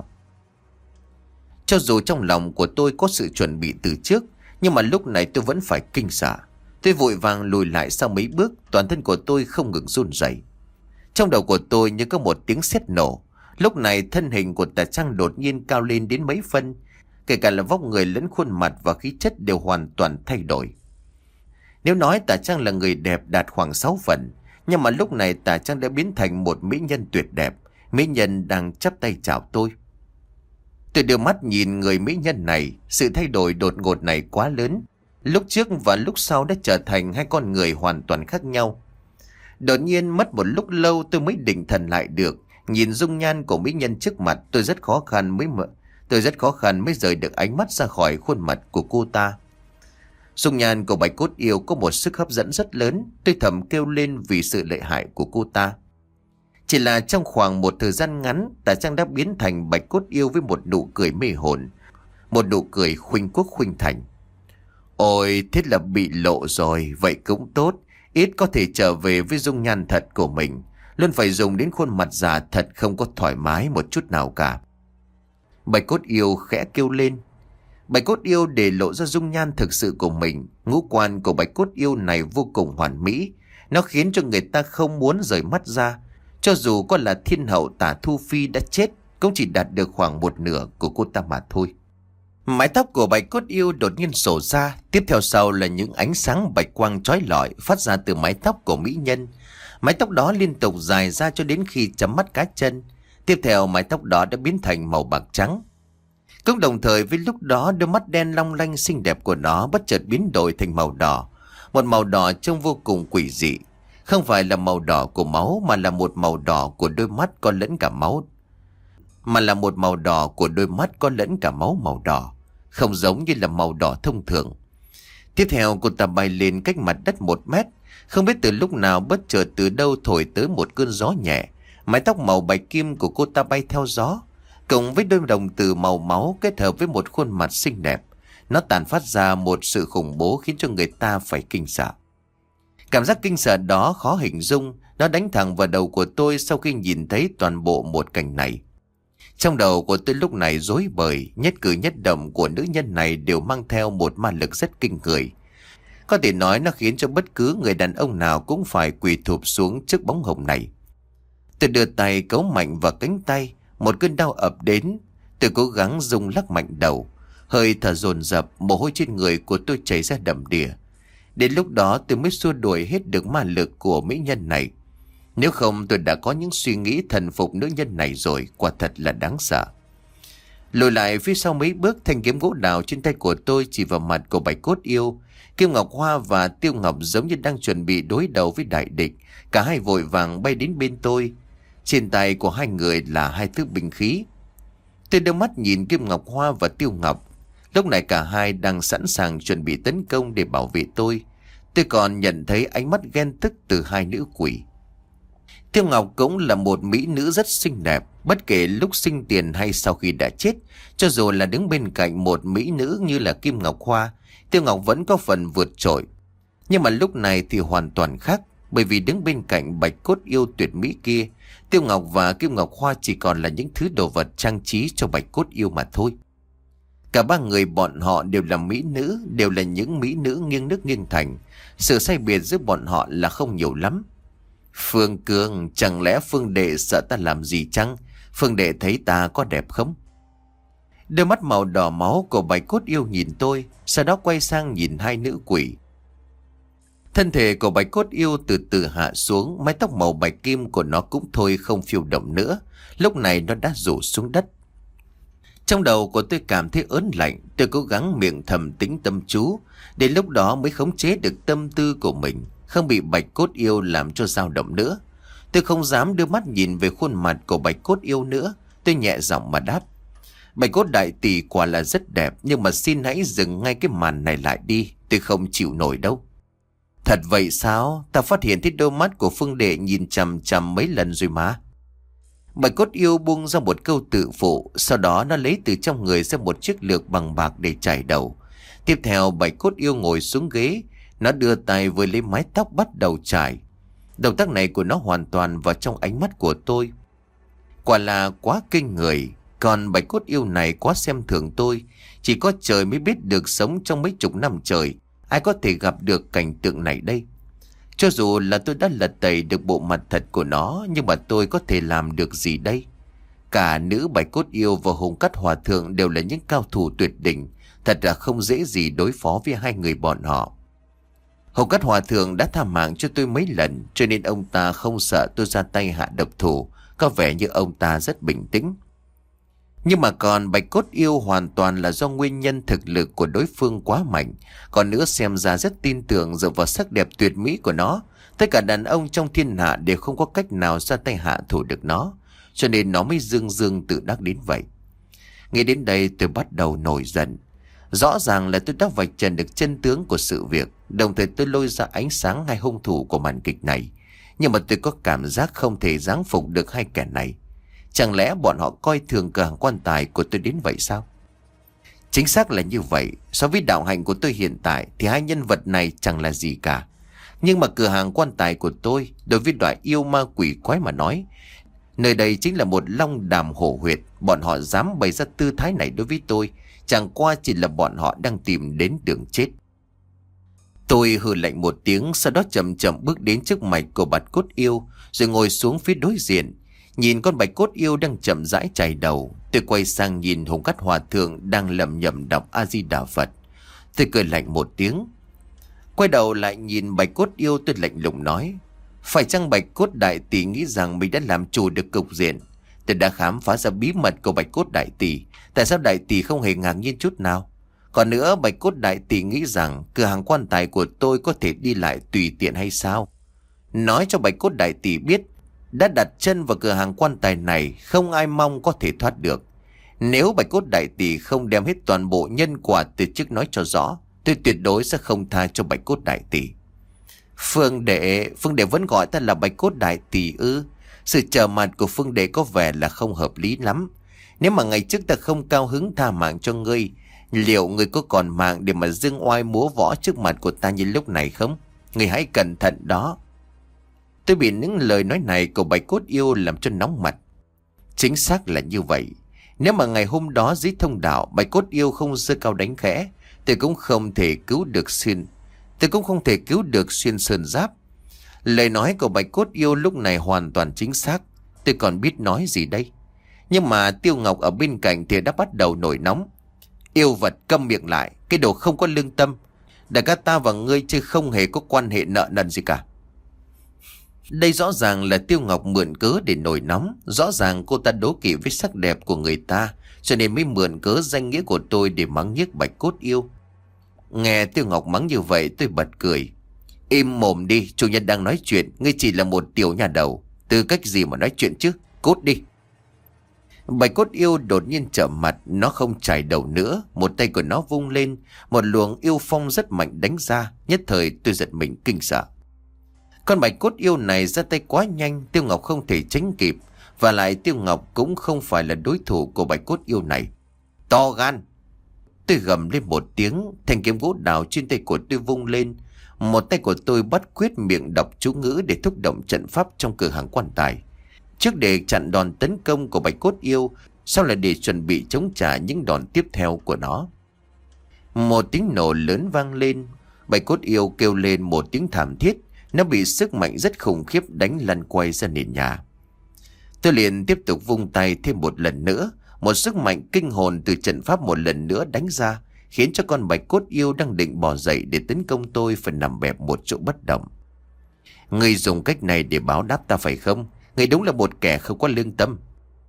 Cho dù trong lòng của tôi có sự chuẩn bị từ trước, nhưng mà lúc này tôi vẫn phải kinh sợ. Tôi vội vàng lùi lại sau mấy bước, toàn thân của tôi không ngừng run rẩy. Trong đầu của tôi như có một tiếng sét nổ. Lúc này thân hình của Tà Trang đột nhiên cao lên đến mấy phân. Kể cả là vóc người lẫn khuôn mặt và khí chất đều hoàn toàn thay đổi. Nếu nói Tà Trang là người đẹp đạt khoảng sáu phần, nhưng mà lúc này Tà Trang đã biến thành một mỹ nhân tuyệt đẹp. Mỹ nhân đang chắp tay chào tôi. Tôi đưa mắt nhìn người mỹ nhân này. Sự thay đổi đột ngột này quá lớn. Lúc trước và lúc sau đã trở thành hai con người hoàn toàn khác nhau. Đột nhiên mất một lúc lâu tôi mới định thần lại được. Nhìn dung nhan của mỹ nhân trước mặt, tôi rất khó khăn mới mở Tôi rất khó khăn mới rời được ánh mắt ra khỏi khuôn mặt của cô ta. Dung nhan của Bạch Cốt Yêu có một sức hấp dẫn rất lớn. Tôi thầm kêu lên vì sự lợi hại của cô ta. Chỉ là trong khoảng một thời gian ngắn, Tà Trang đã biến thành Bạch Cốt Yêu với một nụ cười mê hồn, một nụ cười khuynh quốc khuynh thành. Ôi, thế là bị lộ rồi. Vậy cũng tốt, ít có thể trở về với dung nhan thật của mình. Luôn phải dùng đến khuôn mặt giả thật không có thoải mái một chút nào cả. Bạch Cốt Yêu khẽ kêu lên. Bạch Cốt Yêu để lộ ra dung nhan thực sự của mình. Ngũ quan của Bạch Cốt Yêu này vô cùng hoàn mỹ. Nó khiến cho người ta không muốn rời mắt ra. Cho dù có là thiên hậu Tả Thu Phi đã chết, cũng chỉ đạt được khoảng một nửa của cô ta mà thôi. Mái tóc của Bạch Cốt Yêu đột nhiên sổ ra. Tiếp theo sau là những ánh sáng bạch quang chói lọi phát ra từ mái tóc của mỹ nhân. Mái tóc đó liên tục dài ra cho đến khi chấm mắt cá chân. Tiếp theo mái tóc đó đã biến thành màu bạc trắng. Cũng đồng thời với lúc đó, đôi mắt đen long lanh xinh đẹp của nó bất chợt biến đổi thành màu đỏ. Một màu đỏ trông vô cùng quỷ dị. Không phải là màu đỏ của máu, mà là một màu đỏ của đôi mắt có lẫn cả máu. Mà là một màu đỏ của đôi mắt có lẫn cả máu màu đỏ. Không giống như là màu đỏ thông thường. Tiếp theo cô ta bay lên cách mặt đất một mét. Không biết từ lúc nào bất chợt từ đâu thổi tới một cơn gió nhẹ. Mái tóc màu bạch kim của cô ta bay theo gió, cộng với đôi đồng tử màu máu kết hợp với một khuôn mặt xinh đẹp. Nó tàn phát ra một sự khủng bố khiến cho người ta phải kinh sợ. Cảm giác kinh sợ đó khó hình dung. Nó đánh thẳng vào đầu của tôi sau khi nhìn thấy toàn bộ một cảnh này. Trong đầu của tôi lúc này rối bời. Nhất cử nhất động của nữ nhân này đều mang theo một ma lực rất kinh người. Có thể nói nó khiến cho bất cứ người đàn ông nào cũng phải quỳ thụp xuống trước bóng hồng này. Tôi đưa tay cấu mạnh vào cánh tay. Một cơn đau ập đến. Tôi cố gắng rung lắc mạnh đầu. Hơi thở dồn dập, mồ hôi trên người của tôi chảy ra đầm đìa. Đến lúc đó tôi mới xua đuổi hết được ma lực của mỹ nhân này. Nếu không tôi đã có những suy nghĩ thần phục nữ nhân này rồi. Quả thật là đáng sợ. Lùi lại phía sau mấy bước, thanh kiếm gỗ đào trên tay của tôi chỉ vào mặt của Bạch Cốt Yêu. Kim Ngọc Hoa và Tiêu Ngọc giống như đang chuẩn bị đối đầu với đại địch. Cả hai vội vàng bay đến bên tôi. Trên tay của hai người là hai thứ binh khí. Tôi đưa mắt nhìn Kim Ngọc Hoa và Tiêu Ngọc. Lúc này cả hai đang sẵn sàng chuẩn bị tấn công để bảo vệ tôi. Tôi còn nhận thấy ánh mắt ghen tức từ hai nữ quỷ. Tiêu Ngọc cũng là một mỹ nữ rất xinh đẹp. Bất kể lúc sinh tiền hay sau khi đã chết, cho dù là đứng bên cạnh một mỹ nữ như là Kim Ngọc Hoa, Tiêu Ngọc vẫn có phần vượt trội. Nhưng mà lúc này thì hoàn toàn khác. Bởi vì đứng bên cạnh Bạch Cốt Yêu tuyệt mỹ kia, Tiêu Ngọc và Kim Ngọc Hoa chỉ còn là những thứ đồ vật trang trí cho Bạch Cốt Yêu mà thôi. Cả ba người bọn họ đều là mỹ nữ, đều là những mỹ nữ nghiêng nước nghiêng thành. Sự sai biệt giữa bọn họ là không nhiều lắm. Phương Cương, chẳng lẽ Phương Đệ sợ ta làm gì chăng? Phương Đệ thấy ta có đẹp không? Đôi mắt màu đỏ máu của Bạch Cốt Yêu nhìn tôi, sau đó quay sang nhìn hai nữ quỷ. Thân thể của Bạch Cốt Yêu từ từ hạ xuống, mái tóc màu bạch kim của nó cũng thôi không phiêu động nữa. Lúc này nó đã rủ xuống đất. Trong đầu của tôi cảm thấy ớn lạnh. Tôi cố gắng miệng thầm tính tâm chú. Đến lúc đó mới khống chế được tâm tư của mình, không bị Bạch Cốt Yêu làm cho dao động nữa. Tôi không dám đưa mắt nhìn về khuôn mặt của Bạch Cốt Yêu nữa. Tôi nhẹ giọng mà đáp: Bạch Cốt đại tỷ quả là rất đẹp, nhưng mà xin hãy dừng ngay cái màn này lại đi. Tôi không chịu nổi đâu. Thật vậy sao? Ta phát hiện thấy đôi mắt của Phương Đệ nhìn chằm chằm mấy lần rồi mà. Bạch Cốt Yêu buông ra một câu tự phụ. Sau đó nó lấy từ trong người ra một chiếc lược bằng bạc để chải đầu. Tiếp theo Bạch Cốt Yêu ngồi xuống ghế. Nó đưa tay với lấy mái tóc bắt đầu chải. Động tác này của nó hoàn toàn vào trong ánh mắt của tôi. Quả là quá kinh người. Còn Bạch Cốt Yêu này quá xem thường tôi. Chỉ có trời mới biết được sống trong mấy chục năm trời, ai có thể gặp được cảnh tượng này đây. Cho dù là tôi đã lật tẩy được bộ mặt thật của nó, nhưng mà tôi có thể làm được gì đây? Cả nữ Bạch Cốt Yêu và Hùng Cát Hòa Thượng đều là những cao thủ tuyệt đỉnh. Thật là không dễ gì đối phó với hai người bọn họ. Hùng Cát Hòa Thượng đã tha mạng cho tôi mấy lần, cho nên ông ta không sợ tôi ra tay hạ độc thủ. Có vẻ như ông ta rất bình tĩnh. Nhưng mà còn Bạch Cốt Yêu hoàn toàn là do nguyên nhân thực lực của đối phương quá mạnh. Còn nữa xem ra rất tin tưởng dựa vào sắc đẹp tuyệt mỹ của nó. Tất cả đàn ông trong thiên hạ đều không có cách nào ra tay hạ thủ được nó, cho nên nó mới dương dương tự đắc đến vậy. Nghĩ đến đây tôi bắt đầu nổi giận. Rõ ràng là tôi đã vạch trần được chân tướng của sự việc, đồng thời tôi lôi ra ánh sáng hai hung thủ của màn kịch này. Nhưng mà tôi có cảm giác không thể giáng phục được hai kẻ này. Chẳng lẽ bọn họ coi thường cửa hàng quan tài của tôi đến vậy sao? Chính xác là như vậy. So với đạo hạnh của tôi hiện tại thì hai nhân vật này chẳng là gì cả. Nhưng mà cửa hàng quan tài của tôi, đối với loại yêu ma quỷ quái mà nói, nơi đây chính là một long đàm hổ huyệt. Bọn họ dám bày ra tư thái này đối với tôi, chẳng qua chỉ là bọn họ đang tìm đến đường chết. Tôi hừ lạnh một tiếng, sau đó chậm chậm bước đến trước mạch của Bạch Cốt Yêu, rồi ngồi xuống phía đối diện. Nhìn con Bạch Cốt Yêu đang chậm rãi chảy đầu, tôi quay sang nhìn Hồng Cát Hòa Thượng đang lẩm nhẩm đọc A Di Đà Phật. Tôi cười lạnh một tiếng. Quay đầu lại nhìn Bạch Cốt Yêu, tôi lạnh lùng nói: phải chăng Bạch Cốt Đại Tỷ nghĩ rằng mình đã làm chủ được cục diện? Tôi đã khám phá ra bí mật của Bạch Cốt Đại Tỷ, tại sao Đại Tỷ không hề ngạc nhiên chút nào? Còn nữa, Bạch Cốt Đại Tỷ nghĩ rằng cửa hàng quan tài của tôi có thể đi lại tùy tiện hay sao? Nói cho Bạch Cốt Đại Tỷ biết, đã đặt chân vào cửa hàng quan tài này, không ai mong có thể thoát được. Nếu Bạch Cốt Đại Tỷ không đem hết toàn bộ nhân quả từ trước nói cho rõ, tôi tuyệt đối sẽ không tha cho Bạch Cốt Đại Tỷ. Phương Đệ, Phương Đệ vẫn gọi ta là Bạch Cốt Đại Tỷ ư? Sự trở mặt của Phương Đệ có vẻ là không hợp lý lắm. Nếu mà ngày trước ta không cao hứng tha mạng cho ngươi, liệu ngươi có còn mạng để mà dương oai múa võ trước mặt của ta như lúc này không? Ngươi hãy cẩn thận đó. Tôi bị những lời nói này của Bạch Cốt Yêu làm cho nóng mặt. Chính xác là như vậy. Nếu mà ngày hôm đó dưới thông đạo Bạch Cốt Yêu không giơ cao đánh khẽ, tôi cũng không thể cứu được xuyên Tôi cũng không thể cứu được xuyên sơn giáp. Lời nói của Bạch Cốt Yêu lúc này hoàn toàn chính xác. Tôi còn biết nói gì đây? Nhưng mà Tiêu Ngọc ở bên cạnh thì đã bắt đầu nổi nóng. Yêu vật, câm miệng lại, cái đồ không có lương tâm. Đại ca ta và ngươi chứ không hề có quan hệ nợ nần gì cả. Đây rõ ràng là Tiêu Ngọc mượn cớ để nổi nóng. Rõ ràng cô ta đố kỵ với sắc đẹp của người ta, cho nên mới mượn cớ danh nghĩa của tôi để mắng nhiếc Bạch Cốt Yêu. Nghe Tiêu Ngọc mắng như vậy tôi bật cười. Im mồm đi, chủ nhân đang nói chuyện, ngươi chỉ là một tiểu nhà đầu, tư cách gì mà nói chuyện chứ, cút đi. Bạch Cốt Yêu đột nhiên trợn mặt, nó không chải đầu nữa, một tay của nó vung lên, một luồng yêu phong rất mạnh đánh ra, nhất thời tôi giật mình kinh sợ. Con Bạch Cốt Yêu này ra tay quá nhanh, Tiêu Ngọc không thể tránh kịp, và lại Tiêu Ngọc cũng không phải là đối thủ của Bạch Cốt Yêu này. To gan! Tôi gầm lên một tiếng, thanh kiếm gỗ đào trên tay của tôi vung lên, một tay của tôi bắt quyết miệng đọc chú ngữ để thúc động trận pháp trong cửa hàng quan tài. Trước để chặn đòn tấn công của Bạch Cốt Yêu, sau là để chuẩn bị chống trả những đòn tiếp theo của nó. Một tiếng nổ lớn vang lên, Bạch Cốt Yêu kêu lên một tiếng thảm thiết, nó bị sức mạnh rất khủng khiếp đánh lăn quay ra nền nhà. Tôi liền tiếp tục vung tay thêm một lần nữa, một sức mạnh kinh hồn từ trận pháp một lần nữa đánh ra, khiến cho con Bạch Cốt Yêu đang định bò dậy để tấn công tôi phải nằm bẹp một chỗ bất động. Ngươi dùng cách này để báo đáp ta phải không? Ngươi đúng là một kẻ không có lương tâm.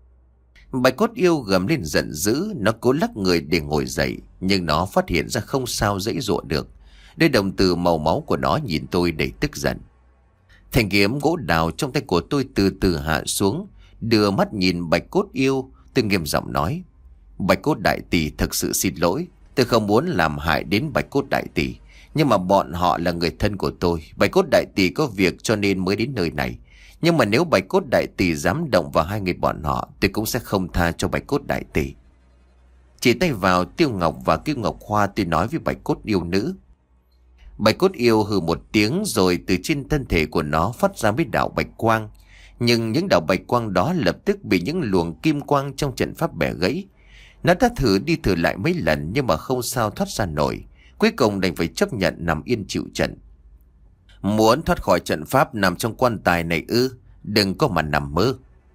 Bạch Cốt Yêu gầm lên giận dữ, nó cố lắc người để ngồi dậy, nhưng nó phát hiện ra không sao dãy dụa được. Đôi đồng tử màu máu của nó nhìn tôi đầy tức giận. Thanh kiếm gỗ đào trong tay của tôi từ từ hạ xuống, đưa mắt nhìn Bạch Cốt Yêu, tôi nghiêm giọng nói: Bạch Cốt Đại Tỷ, thật sự xin lỗi, tôi không muốn làm hại đến Bạch Cốt Đại Tỷ, nhưng mà bọn họ là người thân của tôi. Bạch Cốt Đại Tỷ có việc cho nên mới đến nơi này, nhưng mà nếu Bạch Cốt Đại Tỷ dám động vào hai người bọn họ, tôi cũng sẽ không tha cho Bạch Cốt Đại Tỷ. Chỉ tay vào Tiêu Ngọc và Kiêu Ngọc Hoa, tôi nói với Bạch Cốt Yêu nữ. Bạch Cốt Yêu hừ một tiếng, rồi từ trên thân thể của nó phát ra mấy đạo bạch quang. Nhưng những đạo bạch quang đó lập tức bị những luồng kim quang trong trận pháp bẻ gãy. Nó đã thử đi thử lại mấy lần nhưng mà không sao thoát ra nổi. Cuối cùng đành phải chấp nhận nằm yên chịu trận. Muốn thoát khỏi trận pháp nằm trong quan tài này ư? Đừng có mà nằm mơ.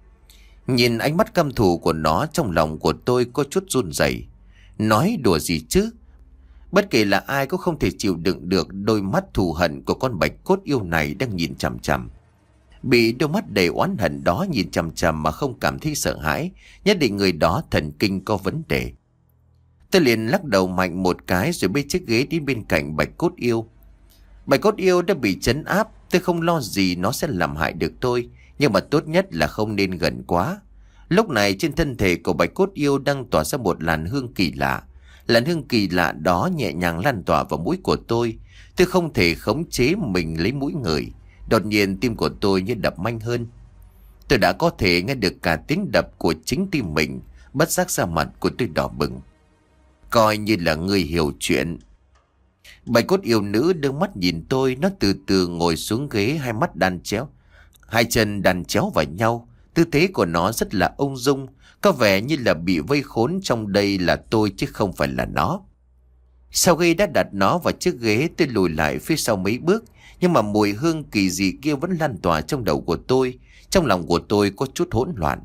Nhìn ánh mắt căm thù của nó, trong lòng của tôi có chút run rẩy. Nói đùa gì chứ? Bất kể là ai cũng không thể chịu đựng được đôi mắt thù hận của con Bạch Cốt Yêu này đang nhìn chằm chằm. Bị đôi mắt đầy oán hận đó nhìn chằm chằm mà không cảm thấy sợ hãi, nhất định người đó thần kinh có vấn đề. Tôi liền lắc đầu mạnh một cái rồi bê chiếc ghế đến bên cạnh Bạch Cốt Yêu. Bạch Cốt Yêu đã bị trấn áp, Tôi không lo gì nó sẽ làm hại được tôi, nhưng mà tốt nhất là không nên gần quá. Lúc này trên thân thể của bạch cốt yêu đang tỏa ra một làn hương kỳ lạ. Làn hương kỳ lạ đó nhẹ nhàng lan tỏa vào mũi của tôi. Tôi không thể khống chế mình lấy mũi người. Đột nhiên tim của tôi như đập nhanh hơn. Tôi đã có thể nghe được cả tiếng đập của chính tim mình. Bất giác da mặt của tôi đỏ bừng. Coi như là người hiểu chuyện. Bạch cốt yêu nữ đưa mắt nhìn tôi. Nó từ từ ngồi xuống ghế, hai mắt đan chéo, hai chân đan chéo vào nhau. Tư thế của nó rất là ung dung, có vẻ như là bị vây khốn trong đây là tôi chứ không phải là nó. Sau khi đã đặt nó vào chiếc ghế, tôi lùi lại phía sau mấy bước. Nhưng mà mùi hương kỳ dị kia vẫn lan tỏa trong đầu của tôi. Trong lòng của tôi có chút hỗn loạn.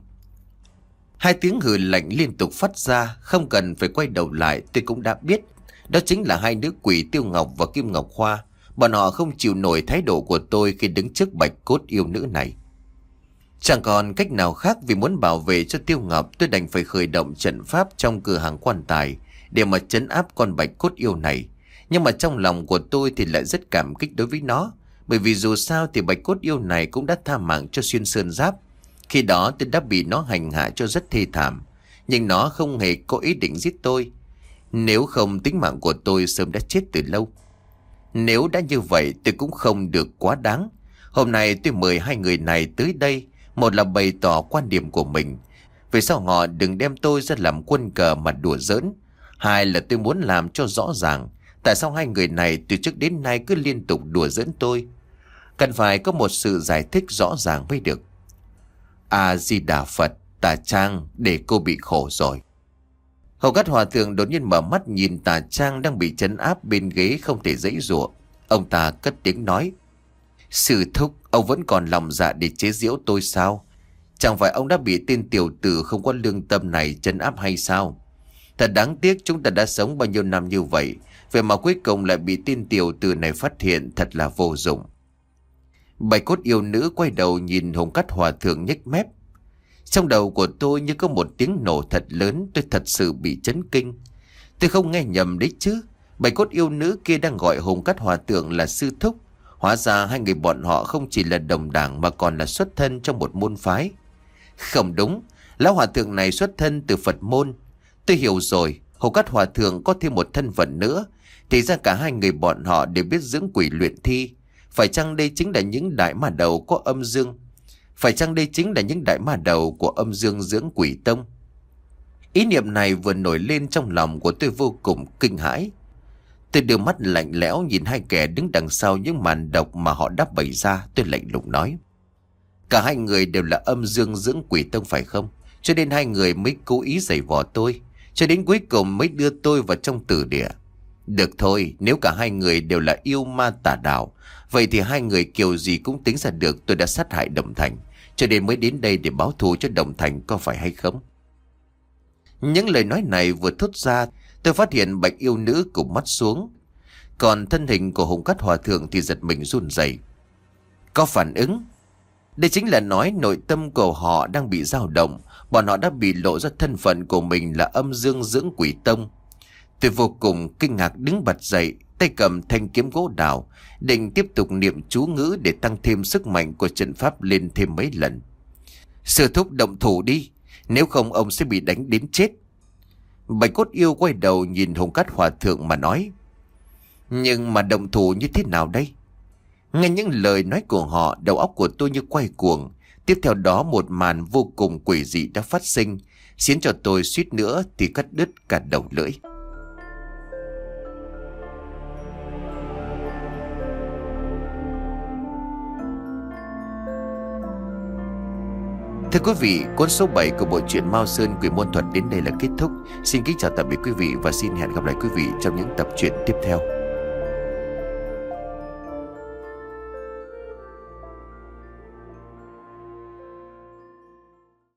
Hai tiếng hừ lạnh liên tục phát ra. Không cần phải quay đầu lại, tôi cũng đã biết. Đó chính là hai nữ quỷ Tiêu Ngọc và Kim Ngọc Hoa. Bọn họ không chịu nổi thái độ của tôi khi đứng trước bạch cốt yêu nữ này. Chẳng còn cách nào khác, vì muốn bảo vệ cho Tiêu Ngọc, tôi đành phải khởi động trận pháp trong cửa hàng quan tài để mà trấn áp con bạch cốt yêu này. Nhưng mà trong lòng của tôi thì lại rất cảm kích đối với nó, bởi vì dù sao thì bạch cốt yêu này cũng đã tha mạng cho Xuyên Sơn Giáp. Khi đó tôi đã bị nó hành hạ cho rất thê thảm, nhưng nó không hề có ý định giết tôi. Nếu không, tính mạng của tôi sớm đã chết từ lâu. Nếu đã như vậy, tôi cũng không được quá đáng. Hôm nay tôi mời hai người này tới đây, một là bày tỏ quan điểm của mình, về sau họ đừng đem tôi ra làm quân cờ mà đùa giỡn. Hai là tôi muốn làm cho rõ ràng tại sao hai người này từ trước đến nay cứ liên tục đùa giỡn tôi. Cần phải có một sự giải thích rõ ràng mới được. A-di-đà Phật, Tà Trang, để cô bị khổ rồi. Hầu Cát Hòa Thượng đột nhiên mở mắt nhìn Tà Trang đang bị trấn áp bên ghế không thể giãy giụa. Ông ta cất tiếng nói: Sư thúc, ông vẫn còn lòng dạ để chế giễu tôi sao? Chẳng phải ông đã bị tên tiểu tử không có lương tâm này trấn áp hay sao? Thật đáng tiếc, chúng ta đã sống bao nhiêu năm như vậy, vậy mà cuối cùng lại bị tên tiểu tử này phát hiện, thật là vô dụng. Bạch cốt yêu nữ quay đầu nhìn Hồng Cát Hòa Thượng nhếch mép. Trong đầu của tôi như có một tiếng nổ thật lớn, tôi thật sự bị chấn kinh. Tôi không nghe nhầm đấy chứ? Bạch cốt yêu nữ kia đang gọi Hồng Cát Hòa Thượng là sư thúc. Hóa ra hai người bọn họ không chỉ là đồng đảng mà còn là xuất thân trong một môn phái. Không đúng, lão hòa thượng này xuất thân từ Phật môn. Tôi hiểu rồi, Hồng Cát Hòa Thượng có thêm một thân phận nữa. Thì ra cả hai người bọn họ đều biết dưỡng quỷ luyện thi. Phải chăng đây chính là những đại ma đầu có âm dương? Phải chăng đây chính là những đại ma đầu của âm dương dưỡng quỷ tông? Ý niệm này vừa nổi lên trong lòng của tôi vô cùng kinh hãi. Tôi đưa mắt lạnh lẽo nhìn hai kẻ đứng đằng sau những màn độc mà họ đã bày ra. Tôi lạnh lùng nói: Cả hai người đều là âm dương dưỡng quỷ tông phải không? Cho nên hai người mới cố ý giày vò tôi, cho đến cuối cùng mới đưa tôi vào trong tử địa. Được thôi, nếu cả hai người đều là yêu ma tà đạo, vậy thì hai người kiểu gì cũng tính ra được tôi đã sát hại Đồng Thành, cho nên mới đến đây để báo thù cho Đồng Thành, có phải hay không? Những lời nói này vừa thốt ra, tôi phát hiện bạch yêu nữ cụp mắt xuống. Còn thân hình của Hồng Cát Hòa Thượng thì giật mình run rẩy. Có phản ứng. Đây chính là nói nội tâm của họ đang bị dao động. Bọn họ đã bị lộ ra thân phận của mình là âm dương dưỡng quỷ tông. Tôi vô cùng kinh ngạc đứng bật dậy, tay cầm thanh kiếm gỗ đào, định tiếp tục niệm chú ngữ để tăng thêm sức mạnh của trận pháp lên thêm mấy lần. Sư thúc động thủ đi, nếu không ông sẽ bị đánh đến chết. Bạch cốt yêu quay đầu nhìn Hồng Cát Hòa Thượng mà nói: Nhưng mà động thủ như thế nào đây? Nghe những lời nói của họ, đầu óc của tôi như quay cuồng. Tiếp theo đó một màn vô cùng quỷ dị đã phát sinh, khiến cho tôi suýt nữa thì cắt đứt cả đầu lưỡi. Thưa quý vị, cuốn số bảy của bộ truyện Mao Sơn Quỷ Môn Thuật đến đây là kết thúc. Xin kính chào tạm biệt quý vị và xin hẹn gặp lại quý vị trong những tập truyện tiếp theo.